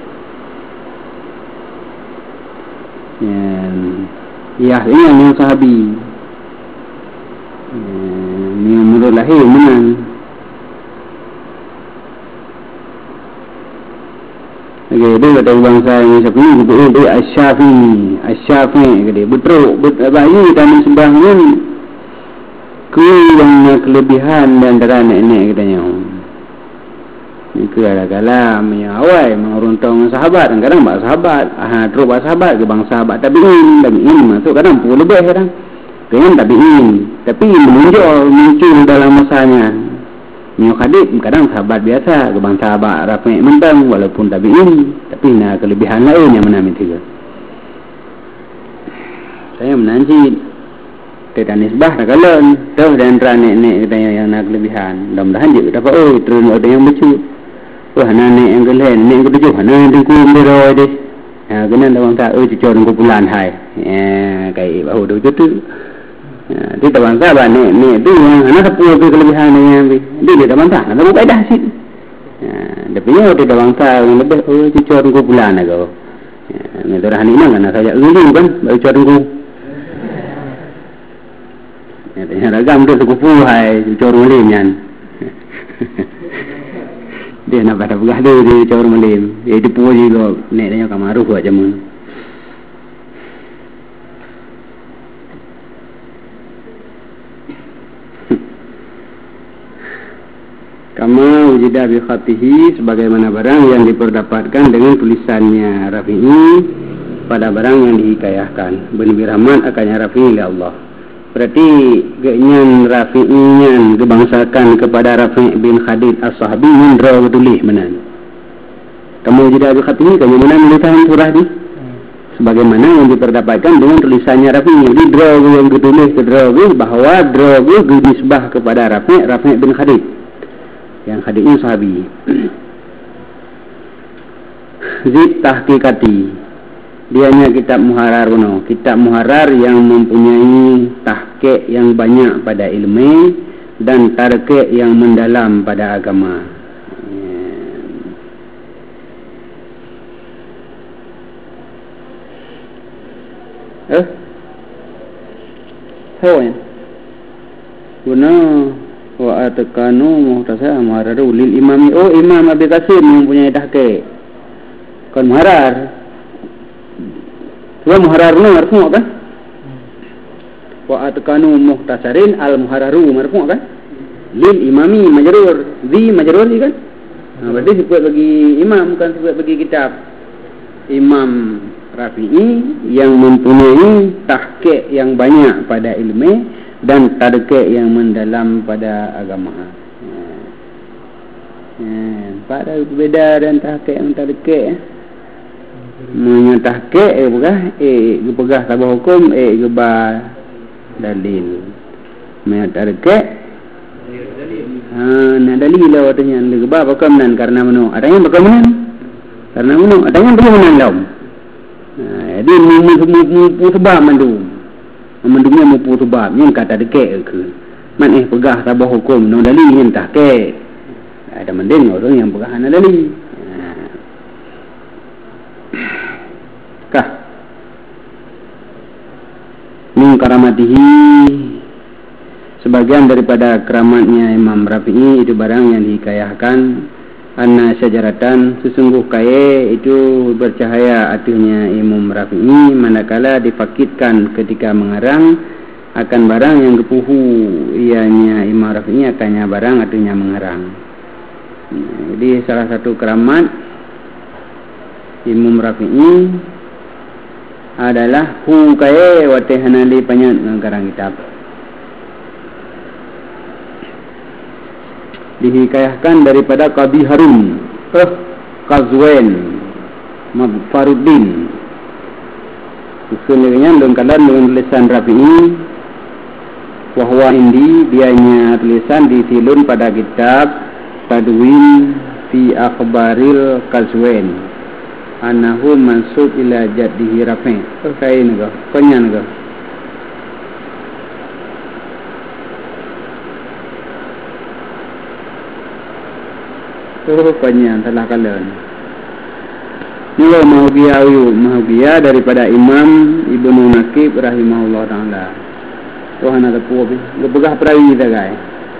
ya ini yang sahabi menurut lahir menang okay, dia kata bangsa yang siapa ni dia Asy-Syafi'i kata betul bayi dan sembahyang ke yang kelebihan dan antara nenek katanya itu ada kalam yang awal menguruntong sahabat kadang bak sahabat terus bak sahabat ke bang sahabat tabi'in masuk kadang pukul lebih kadang dengan tabi'in tapi muncul dalam masanya Nyo Khalid kadang sahabat biasa ke bang sahabat Rafi' mentang walaupun tabi'in tapi nak kelebihan lain yang menang itu saya menanti kita nisbah tak kalon terus dan nenek katanya yang nak kelebihan mudah-mudahan je dapat terus ada yang lucu wah nenek yang kelen nenek ketujuh nenek dengku beroi deh kena orang tak cucur dengku bulan hai kayak bahu tu tu dia tak bangsa bah nenek tu anak sepuluh kelebihan yang dia tak bangsa nak buat dah sih dia punya dia tak bangsa yang lebih cucur dengku bulan aku ni tu dah ni nang nak saja dulu kan cucur dengku tanya ragam tu kupu hai cucur mulimnya dia nak pada pegah dia cakap malim dia dipuji lo nek dia kamaru buat jamu kama wujida bi khatihi sebagaimana barang yang diperdapatkan dengan tulisannya Rafi'i pada barang yang dihikayahkan bin Rahman akannya Rafi'i oleh Allah berarti genyan Rafi'inyan kebangsakan kepada Rafi' bin Khalid as-Sahabi mendra tulis menan kamu jadi abi khatihi kamu mana menulisan surah ni sebagaimana yang diperdapatkan dengan tulisannya Rafi' jadi dra yang ditulis ke dra bahawa dra disbah kepada Rafi' bin Khalid yang Khalidnya sahabi zid tahqiqati dia hanya kitab muharar kitab muharar yang mempunyai tahqiq yang banyak pada ilmu dan tarqiq yang mendalam pada agama. Tahu guna wa atkanu muhtasa muhararu lil imami Imam Abi Qasim mempunyai tahqiq kan muharar wa muharrarun marfu' kan wa atkanu muhtasarin al muharraru marfu' kan lil imami majrur di majrur kan berarti sebut bagi imam bukan sebut bagi kitab Imam Rafi'i yang mempunyai tahqiq yang banyak pada ilmu dan tarqiq yang mendalam pada agama pada berbeza dan tahqiq yang tarqiq menyatahke bukan pegah tabah hukum geba dalil menyatahke nah dalil lah katanya geba bakaman karena menu adanya bakaman karena menu adanya belum menandam dia mu sebab mendungnya mu sebab yang kata deke ke man pegah tabah hukum no dalil yang tahke ada mending orang yang pegah ana dalil min karamatihi sebagian daripada keramatnya Imam Rafi'i itu barang yang dihikayahkan anna syajaratan sesungguh kaya itu bercahaya artinya Imam Rafi'i manakala difakitkan ketika mengarang akan barang yang kepuhu ianya Imam Rafi'i akannya barang artinya mengarang. Jadi salah satu keramat Imam Rafi'i adalah hu kaya watahanali panyat mengarang kitab. Dihikayahkan daripada Qadi Harun Qazwain Faruddin Sesungguhnya dengan tulisan Rafi'i, wahwa indi dianya tulisan disilun pada kitab Tadwin fi akhbaril Qazwin anahu mansub ila jaddihi Rafi'. Kain ke? Konyan ke? Konyan telah kalian. Ini mahugia daripada Imam Ibnu Nakib rahimahullah ta'ala. Tuhan ada puabi. Lebegah perawi kita guys.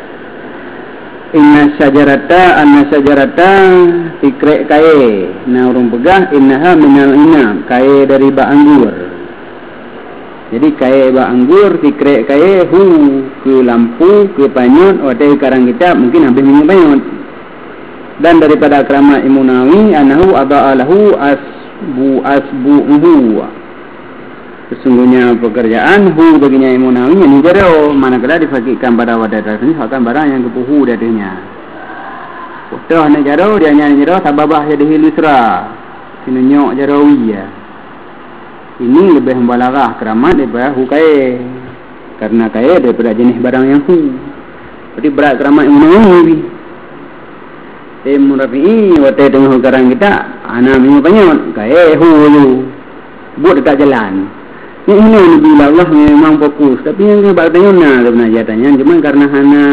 Inna syajarata fikre kaye. Nah orang begah innaha minal inam. Kaye dari ba anggur. Jadi kaye ba anggur fikre kaye hu ke lampu ke panyut. Wadah karang kita mungkin habis minum panyut. Dan daripada keramat Imam Nawawi anahu ada'alahu asbu'uhu. Sesungguhnya pekerjaan hu baginya Imam Nawawi ini jaro manakala difakirkan pada wadah tersebut akan barang yang kepuhu darinya. Putra nak jaro dia nyanyi jaro sababah jadi hilusra sinunyok jarawi ya. Ini lebih membalarah keramat daripada hu kaye. Karena kaye daripada jenis barang yang hu. Jadi berat keramat Imam Nawawi. Murafi'i waktu tengah karang kita anak minum banyak kaya hulu buat dekat jalan ini bila Allah memang fokus tapi yang kebatanya nak sebenarnya tanya cuma karena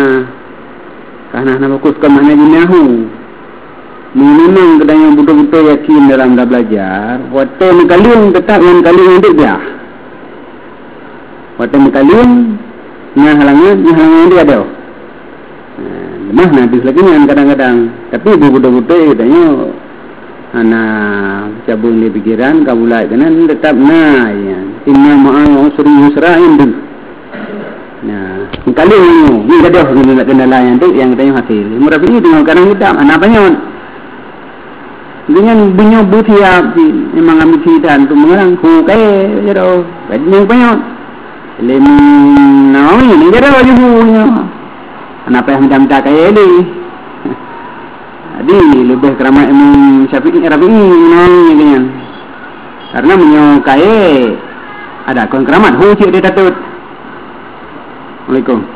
hana fokus ke mana jinahu memang kedanya betul-betul yakin dalam dah belajar waktu mengkaliun tetap yang kaliun untuk dia waktu mengkaliun halangan dia ada lemah nanti lagi kan kadang-kadang tapi betul-betul katanya anak cabung di pikiran kabulai kanan tetap ya inna ma'al usri yusra indu nah kali ini ada kendala yang tu yang katanya hasil Murafi'i dengan kadang kita anak banyak dengan bunyo butiap memang ambil cerita untuk mengarang hu kaya jero banyak banyak lem Nawawi ni jero jubunya kenapa yang minta kaya ni? Jadi lebih keramat Imam Syafi'i Rafi'i ni kan. Karena menyo kaya ada kon keramat hu cik dia tatut. Assalamualaikum.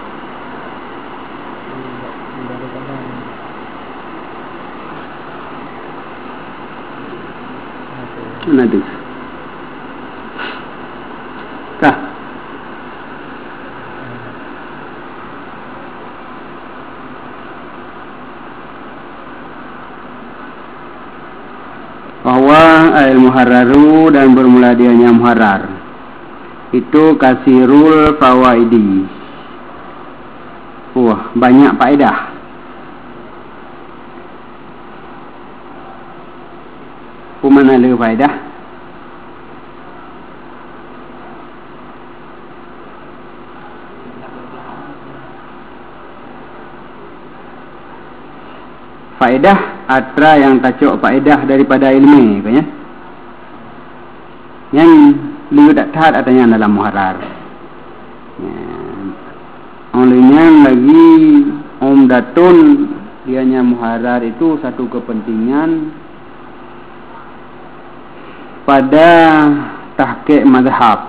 Nanti. Kah? Bahwa al-muharraru dan bermula dianya muharrar itu kasirul fawaidi. Wah, banyak faedah. Mana ada faedah? Faedah atra yang tacuk faedah daripada ilmu kan ya. Yang liu tak tahat atanya dalam muharrar. Olehnya lagi datun dianya muharrar itu satu kepentingan pada tahqiq mazhab.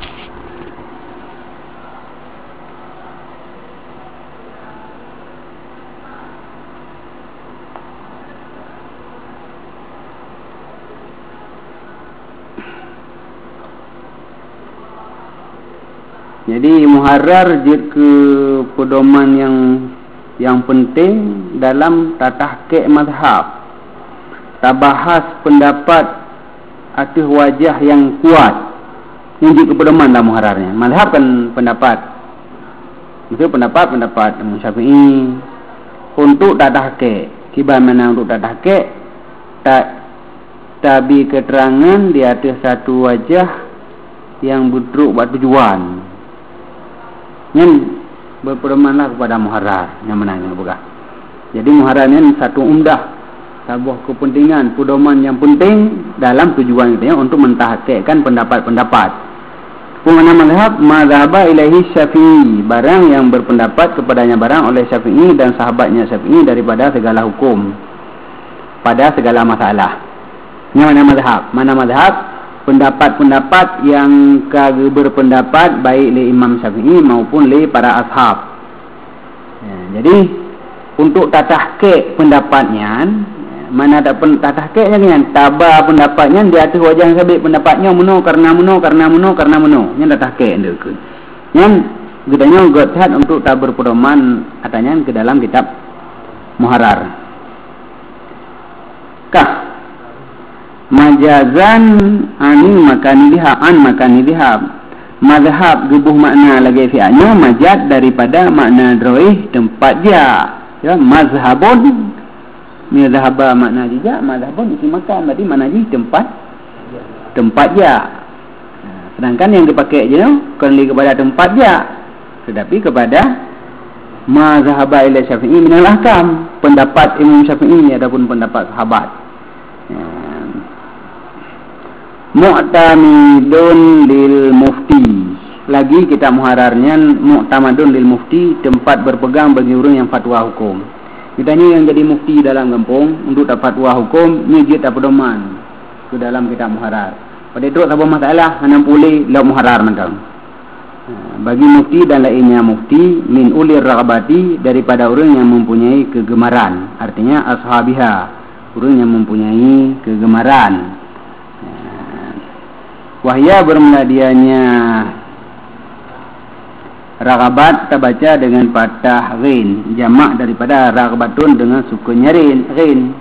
Jadi muharrar ke pedoman yang penting dalam tahqiq mazhab. Tabahas pendapat atas wajah yang kuat. Ini ke pedoman dalam muharrarnya. Mazhab kan pendapat. Itu pendapat Imam Syafi'i untuk tahqiq. Kibar mana untuk tahqiq? Tabi keterangan di atas satu wajah yang budruk buat tujuan. Yang berpedomanlah kepada muharrar yang menangnya bukan. Jadi muharrar ini satu umdah, sebuah kepentingan, pedoman yang penting dalam tujuan itu ya, untuk mentahqiqkan pendapat-pendapat. Pemana mazhab ilahi Syafi'i, barang yang berpendapat kepadanya barang oleh Syafi'i dan sahabatnya Syafi'i daripada segala hukum pada segala masalah. Ini mana mazhab? pendapat-pendapat yang kagak berpendapat baik le Imam Syafi'i maupun le para ashab. Jadi untuk tatahke pendapatnya, mana ada tatahke nya tabah pendapatnya di atas wajah sabit pendapatnya karena nya tatahke ndeukeun. Nya gedanya godhat untuk tak berpedoman katanya ke dalam kitab Muharrar. Majazan makani dihab mazhab gebuh makna lagi fi'anya majaz daripada makna droih tempat dia ya mazhabun mazhaba makna juga mazhabun isi makan berarti makna ji tempat dia. Sedangkan yang dipakai je kali kepada tempat dia tetapi kepada mazhaba ila Syafi'i minal ahkam pendapat Imam Syafi'i ataupun pendapat sahabat. Mu'tamidun lil mufti. Lagi kita muhararnya mu'tamadun lil mufti, tempat berpegang bagi orang yang fatwa hukum. Kitanya yang jadi mufti dalam kampung untuk dapat fatwa hukum nyejit pedoman ke dalam kitab muharar. Pada itu tak masalah hanam pulih la muharar mentang. Bagi mufti dan lainnya mufti min ulir raghabati daripada orang yang mempunyai kegemaran. Artinya ashabiha, orang yang mempunyai kegemaran. Wahya bermula dianya raghabat terbaca dengan patah ghin, jamak daripada raghabatun dengan sukunnya ghin.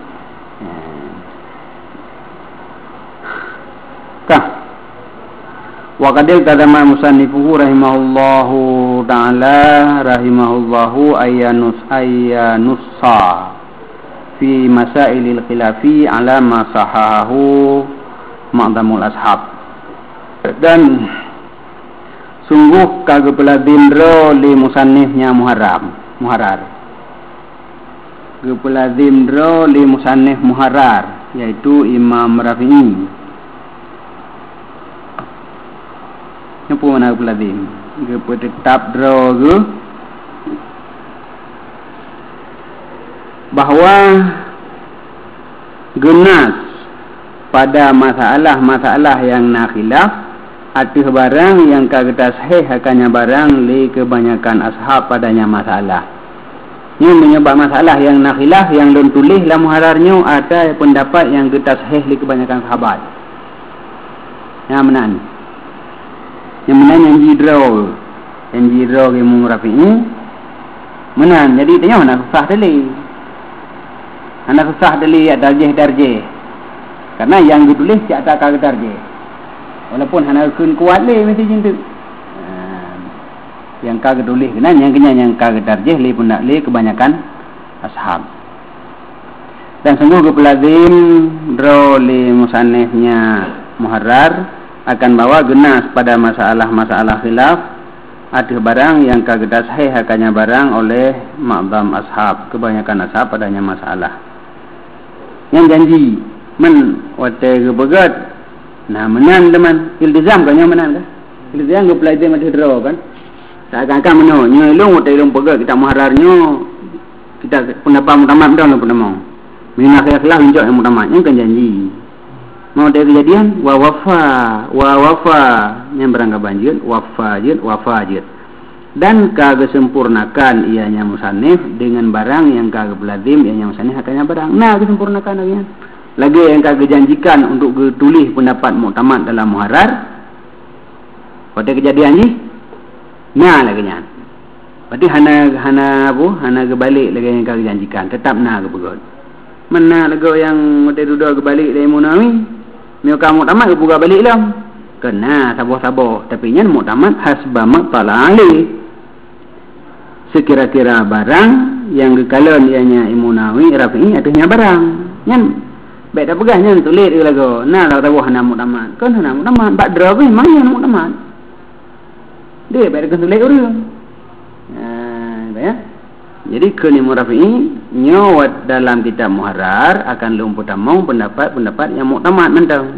Wa qadil tadama musannifuhu rahimahullahu ta'ala rahimahullahu ayyanussa fi masailil khilafi ala ma sahahu ma'damul ashab. Dan sungguh kagak pelazimro li musannifnya muharrar gepelazimro li musannif muharrar yaitu Imam Rafi'i. Apa mana pelazim gepetetap dro bahwa genas pada masalah yang nakhilaf atih barang yang kagak sahih hakanya barang li kebanyakan ashab padanya masalah. Ini menyebab masalah yang nakhilaf yang lun tulis la muhararnya ada pendapat yang kita sahih li kebanyakan sahabat. Yang menan yang jidro ke Imam Rafi'i menan. Jadi tanya mana susah tadi. Anak susah tadi darjah. Karena yang ditulis tiada kagak darjah. Walaupun hana kun kuat le mesti jintu. Yang kagak tulis kenan yang kagak tarjih le pun le kebanyakan ashab. Dan sungguh kepelazim dro li musannifnya muharrar akan bawa genas pada masalah khilaf ada barang yang kagak sahih hakanya barang oleh ma'dham ashab, kebanyakan ashab padanya masalah. Yang janji men wate gebegat. Nah menan teman iltizam kan yang menan kan iltizam ke pelajari macam draw kan seakan-akan meno nyelong ilung pegat kita muhararnya kita pendapat mutamat dah pun mau minah khilaf unjuk yang mutamat yang kan janji mau ada kejadian wa wafa yang berangkat banjir wafajid dan kagak sempurnakan ianya musannif dengan barang yang kagak pelazim ianya musannif hakanya barang nah disempurnakan lagi lagi yang kagak janjikan untuk tulis pendapat muktamad dalam muharrar pada kejadian ni nah lagi nya berarti hana kebalik lagi yang kagak janjikan tetap nah kebegot mana lagi yang ada duduk kebalik dari Munawi miuka muktamad kebuka balik lah kena sabar tapi nya muktamad hasba maqtala ali sekira-kira barang yang kekalan ianya Munawi Rafi'i adanya barang nya baik dah pegahnya tulis dia lagu. Nah dah tahu hana muktamad. Kan hana muktamad bak draw ke mai hana muktamad. Dia baik dah tulis orang. Ya. Jadi kini Rafi'i nyawat dalam kitab muharrar akan lumput tamong pendapat yang muktamad mentang.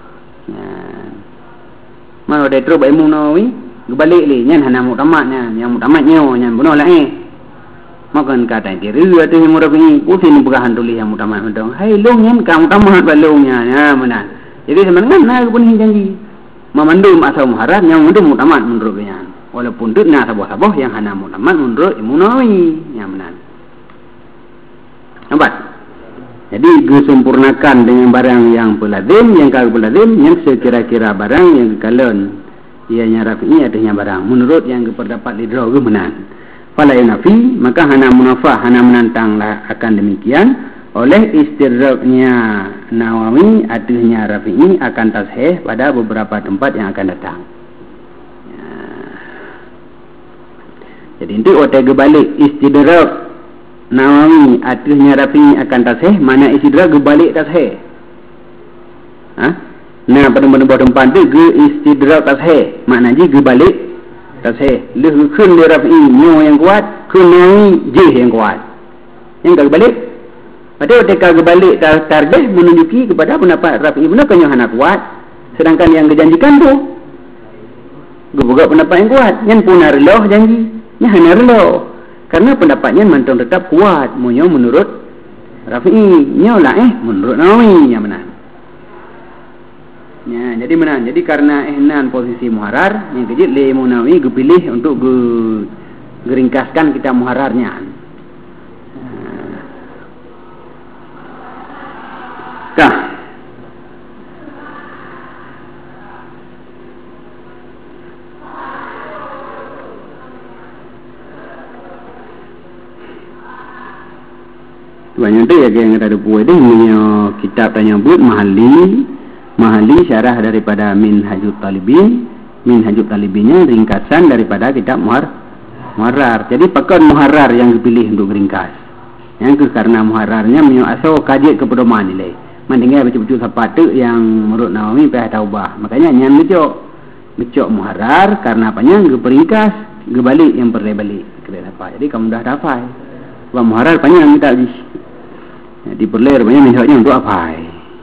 Mau ada terus baik Munawi balik li nyan hana muktamadnya yang muktamadnya nyan bunuh lah makan kata kira ada yang Rafi'i usin pegahan tulis yang muktamad mentang hai long nyan kamu tamad balongnya ya mana Jadi sebenarnya nah pun janji. Memandum asal muharrar yang memandum mutamat menurut dia. Walaupun tu nah sabah-sabah yang hana mutamat menurut Imam Nawawi yang benar. Nampak? Jadi disempurnakan dengan barang yang pelazim, yang kalau pelazim yang sekira-kira barang yang kekalian ianya rafi'i adanya barang menurut yang berpendapat lidra ke benar. Fala yunafi, maka hana munafah, hana menantanglah akan demikian oleh istidraknya Nawawi adanya rafi'i akan tashih pada beberapa tempat yang akan datang. Jadi itu otak balik istidrak Nawawi adanya rafi'i akan tashih, mana istidrak balik tashih. Nah pada tempat tu ge istidrak tashih, maknanya ge balik tashih. Leh kun li rafi'i nyo yang kuat, kun Nawawi je yang kuat. Yang ge balik. Pada ketika kebalik tarbih menunjuki kepada pendapat rafi'i benar kan yang hana kuat, sedangkan yang dijanjikan tu bukan pendapat yang kuat, yang pun reloh janji, yang hana reloh. Karena pendapatnya mantong tetap kuat, munyo menurut rafi'i, nyo lah menurut Nawawi yang benar. Ya, jadi benar. Jadi karena ihnan posisi muharrar, yang kejit le Nawawi dipilih untuk geringkaskan kitab muharrarnya. Banyak tu ya yang ada buat itu punya kitab tanya buat mahali syarah daripada Minhajut Talibin. Minhajut Talibinnya ringkasan daripada kitab muharrar. Jadi pakai muharrar yang dipilih untuk ringkas. Yang karena muharrarnya punya asal kaji kepedoman nilai. Mendingan betul-betul sepatu yang menurut Nawawi payah taubah. Makanya nyan becok muharrar karena apanya geperingkas gebalik yang berbalik kira apa. Jadi kamu dah dapat. Wa muharrar panjang kita di perler banyak misalnya untuk apa?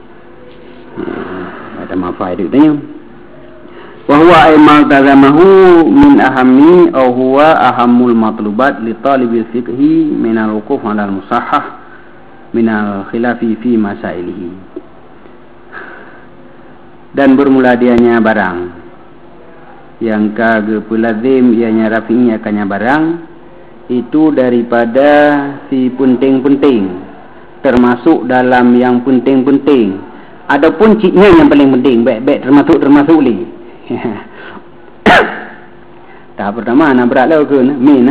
Ada mafai itu tanya. Wa huwa aimal tazamahu min ahammi aw huwa ahammul matlubat li talibil fiqhi min al-wuquf 'ala al-musahhah min al-khilafi fi masailihi. Dan bermula dianya barang yang kage pelazim ianya rafi'i akannya barang itu daripada si penting-penting, termasuk dalam yang penting-penting. Adapun ciknya yang paling penting, baik-baik termasuk li. Tahap pertama nak berat lah ke min.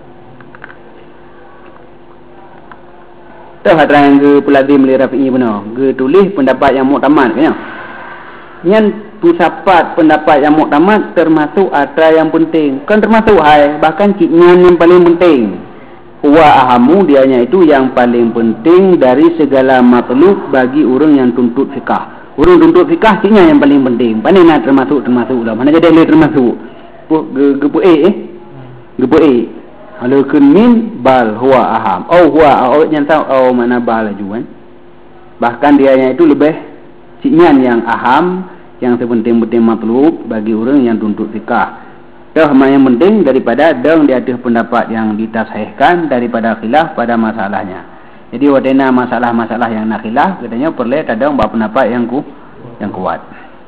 Tahu hadirin ke pelazim li rafi'i benar. Ke tulis pendapat yang muktamad kan. Yang pusat pendapat yang muktamad termasuk ada yang penting. Kan termasuk hai, bahkan ciknya yang paling penting. Huwa ahamu dianya itu yang paling penting dari segala matlub bagi orang yang tuntut fikah. Orang tuntut fikah ciknya yang paling penting. Pandai nak termasuk dah. Mana jadi dia termasuk? Gepu gepu Kalau min bal huwa aham. Oh huwa yang tahu mana bal juga. Bahkan dianya itu lebih ciknya yang aham, yang sepenting-penting matlub bagi orang yang tuntut fikah. Dah yang penting daripada deng di atas pendapat yang ditasahihkan daripada khilaf pada masalahnya. Jadi wadena masalah-masalah yang nak khilaf katanya perlu ada pendapat yang kuat.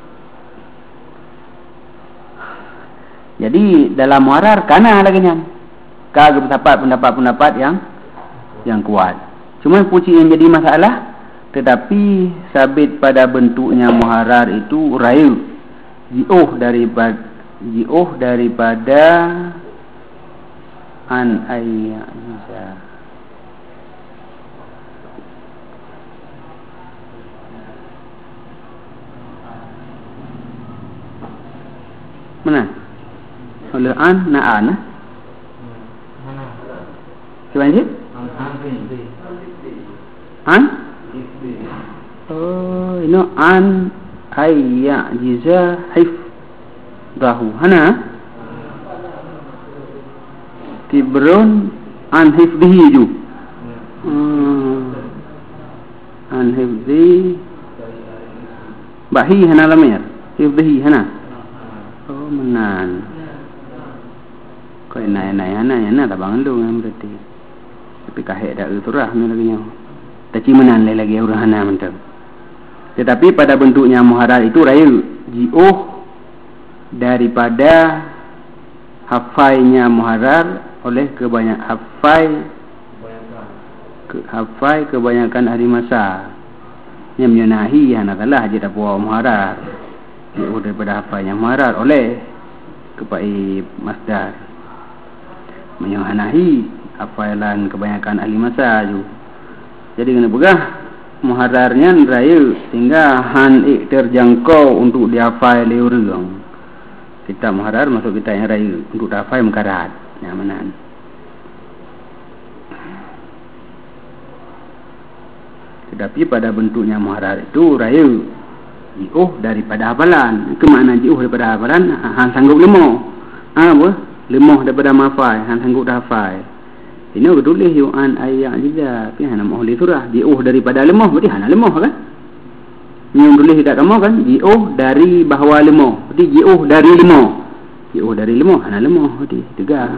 Jadi dalam muharrar kana lagi nya. Kagak pendapat-pendapat yang kuat. Cuma punci yang jadi masalah tetapi sabit pada bentuknya muharrar itu rayu. Jauh daripada an ayya mana oleh an na'an cuman sih an ini an ayya jiza hif dahu hana tibrun an hifdhihi ju an hifdhi bahi hana lamir hifdhihi hana menan kau nai hana tak bangun dulu yang berarti tapi kahek dah uturah ni lagi nyaw tapi menan lagi orang hana mentang Tetapi pada bentuknya muharrar itu raya ji'uh daripada hafainya muharrar oleh hafai kebanyakan ahli masa yang menyanahi hanakalah haji dapur muharrar ji'uh daripada hafainya muharrar oleh kepai masdar menyanahi hafailan kebanyakan ahli masa ju. Jadi kena pegah muharrarnya raya sehingga terjangkau untuk dihafal oleh orang. Kitab muharrar masuk kitab yang raya untuk dihafal mukarat nyamanan. Tetapi pada bentuknya muharrar itu raya ji'uh daripada hafalan. Kemana ji'uh daripada hafalan? Han sanggup lemah. Apa? Lemah daripada mahfal, han sanggup dah hafal. Ini tulis yu'an ayat juga. Tapi hana mau tulis surah. Ji'uh daripada lemah. Berarti hana lemah kan? Yang tulis dekat kamu kan? Ji'uh dari bahawa lemah. Berarti ji'uh dari lemah. Ji'uh dari lemah. Hana lemah. Berarti tegak.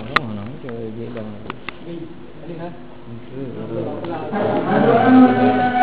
Allahu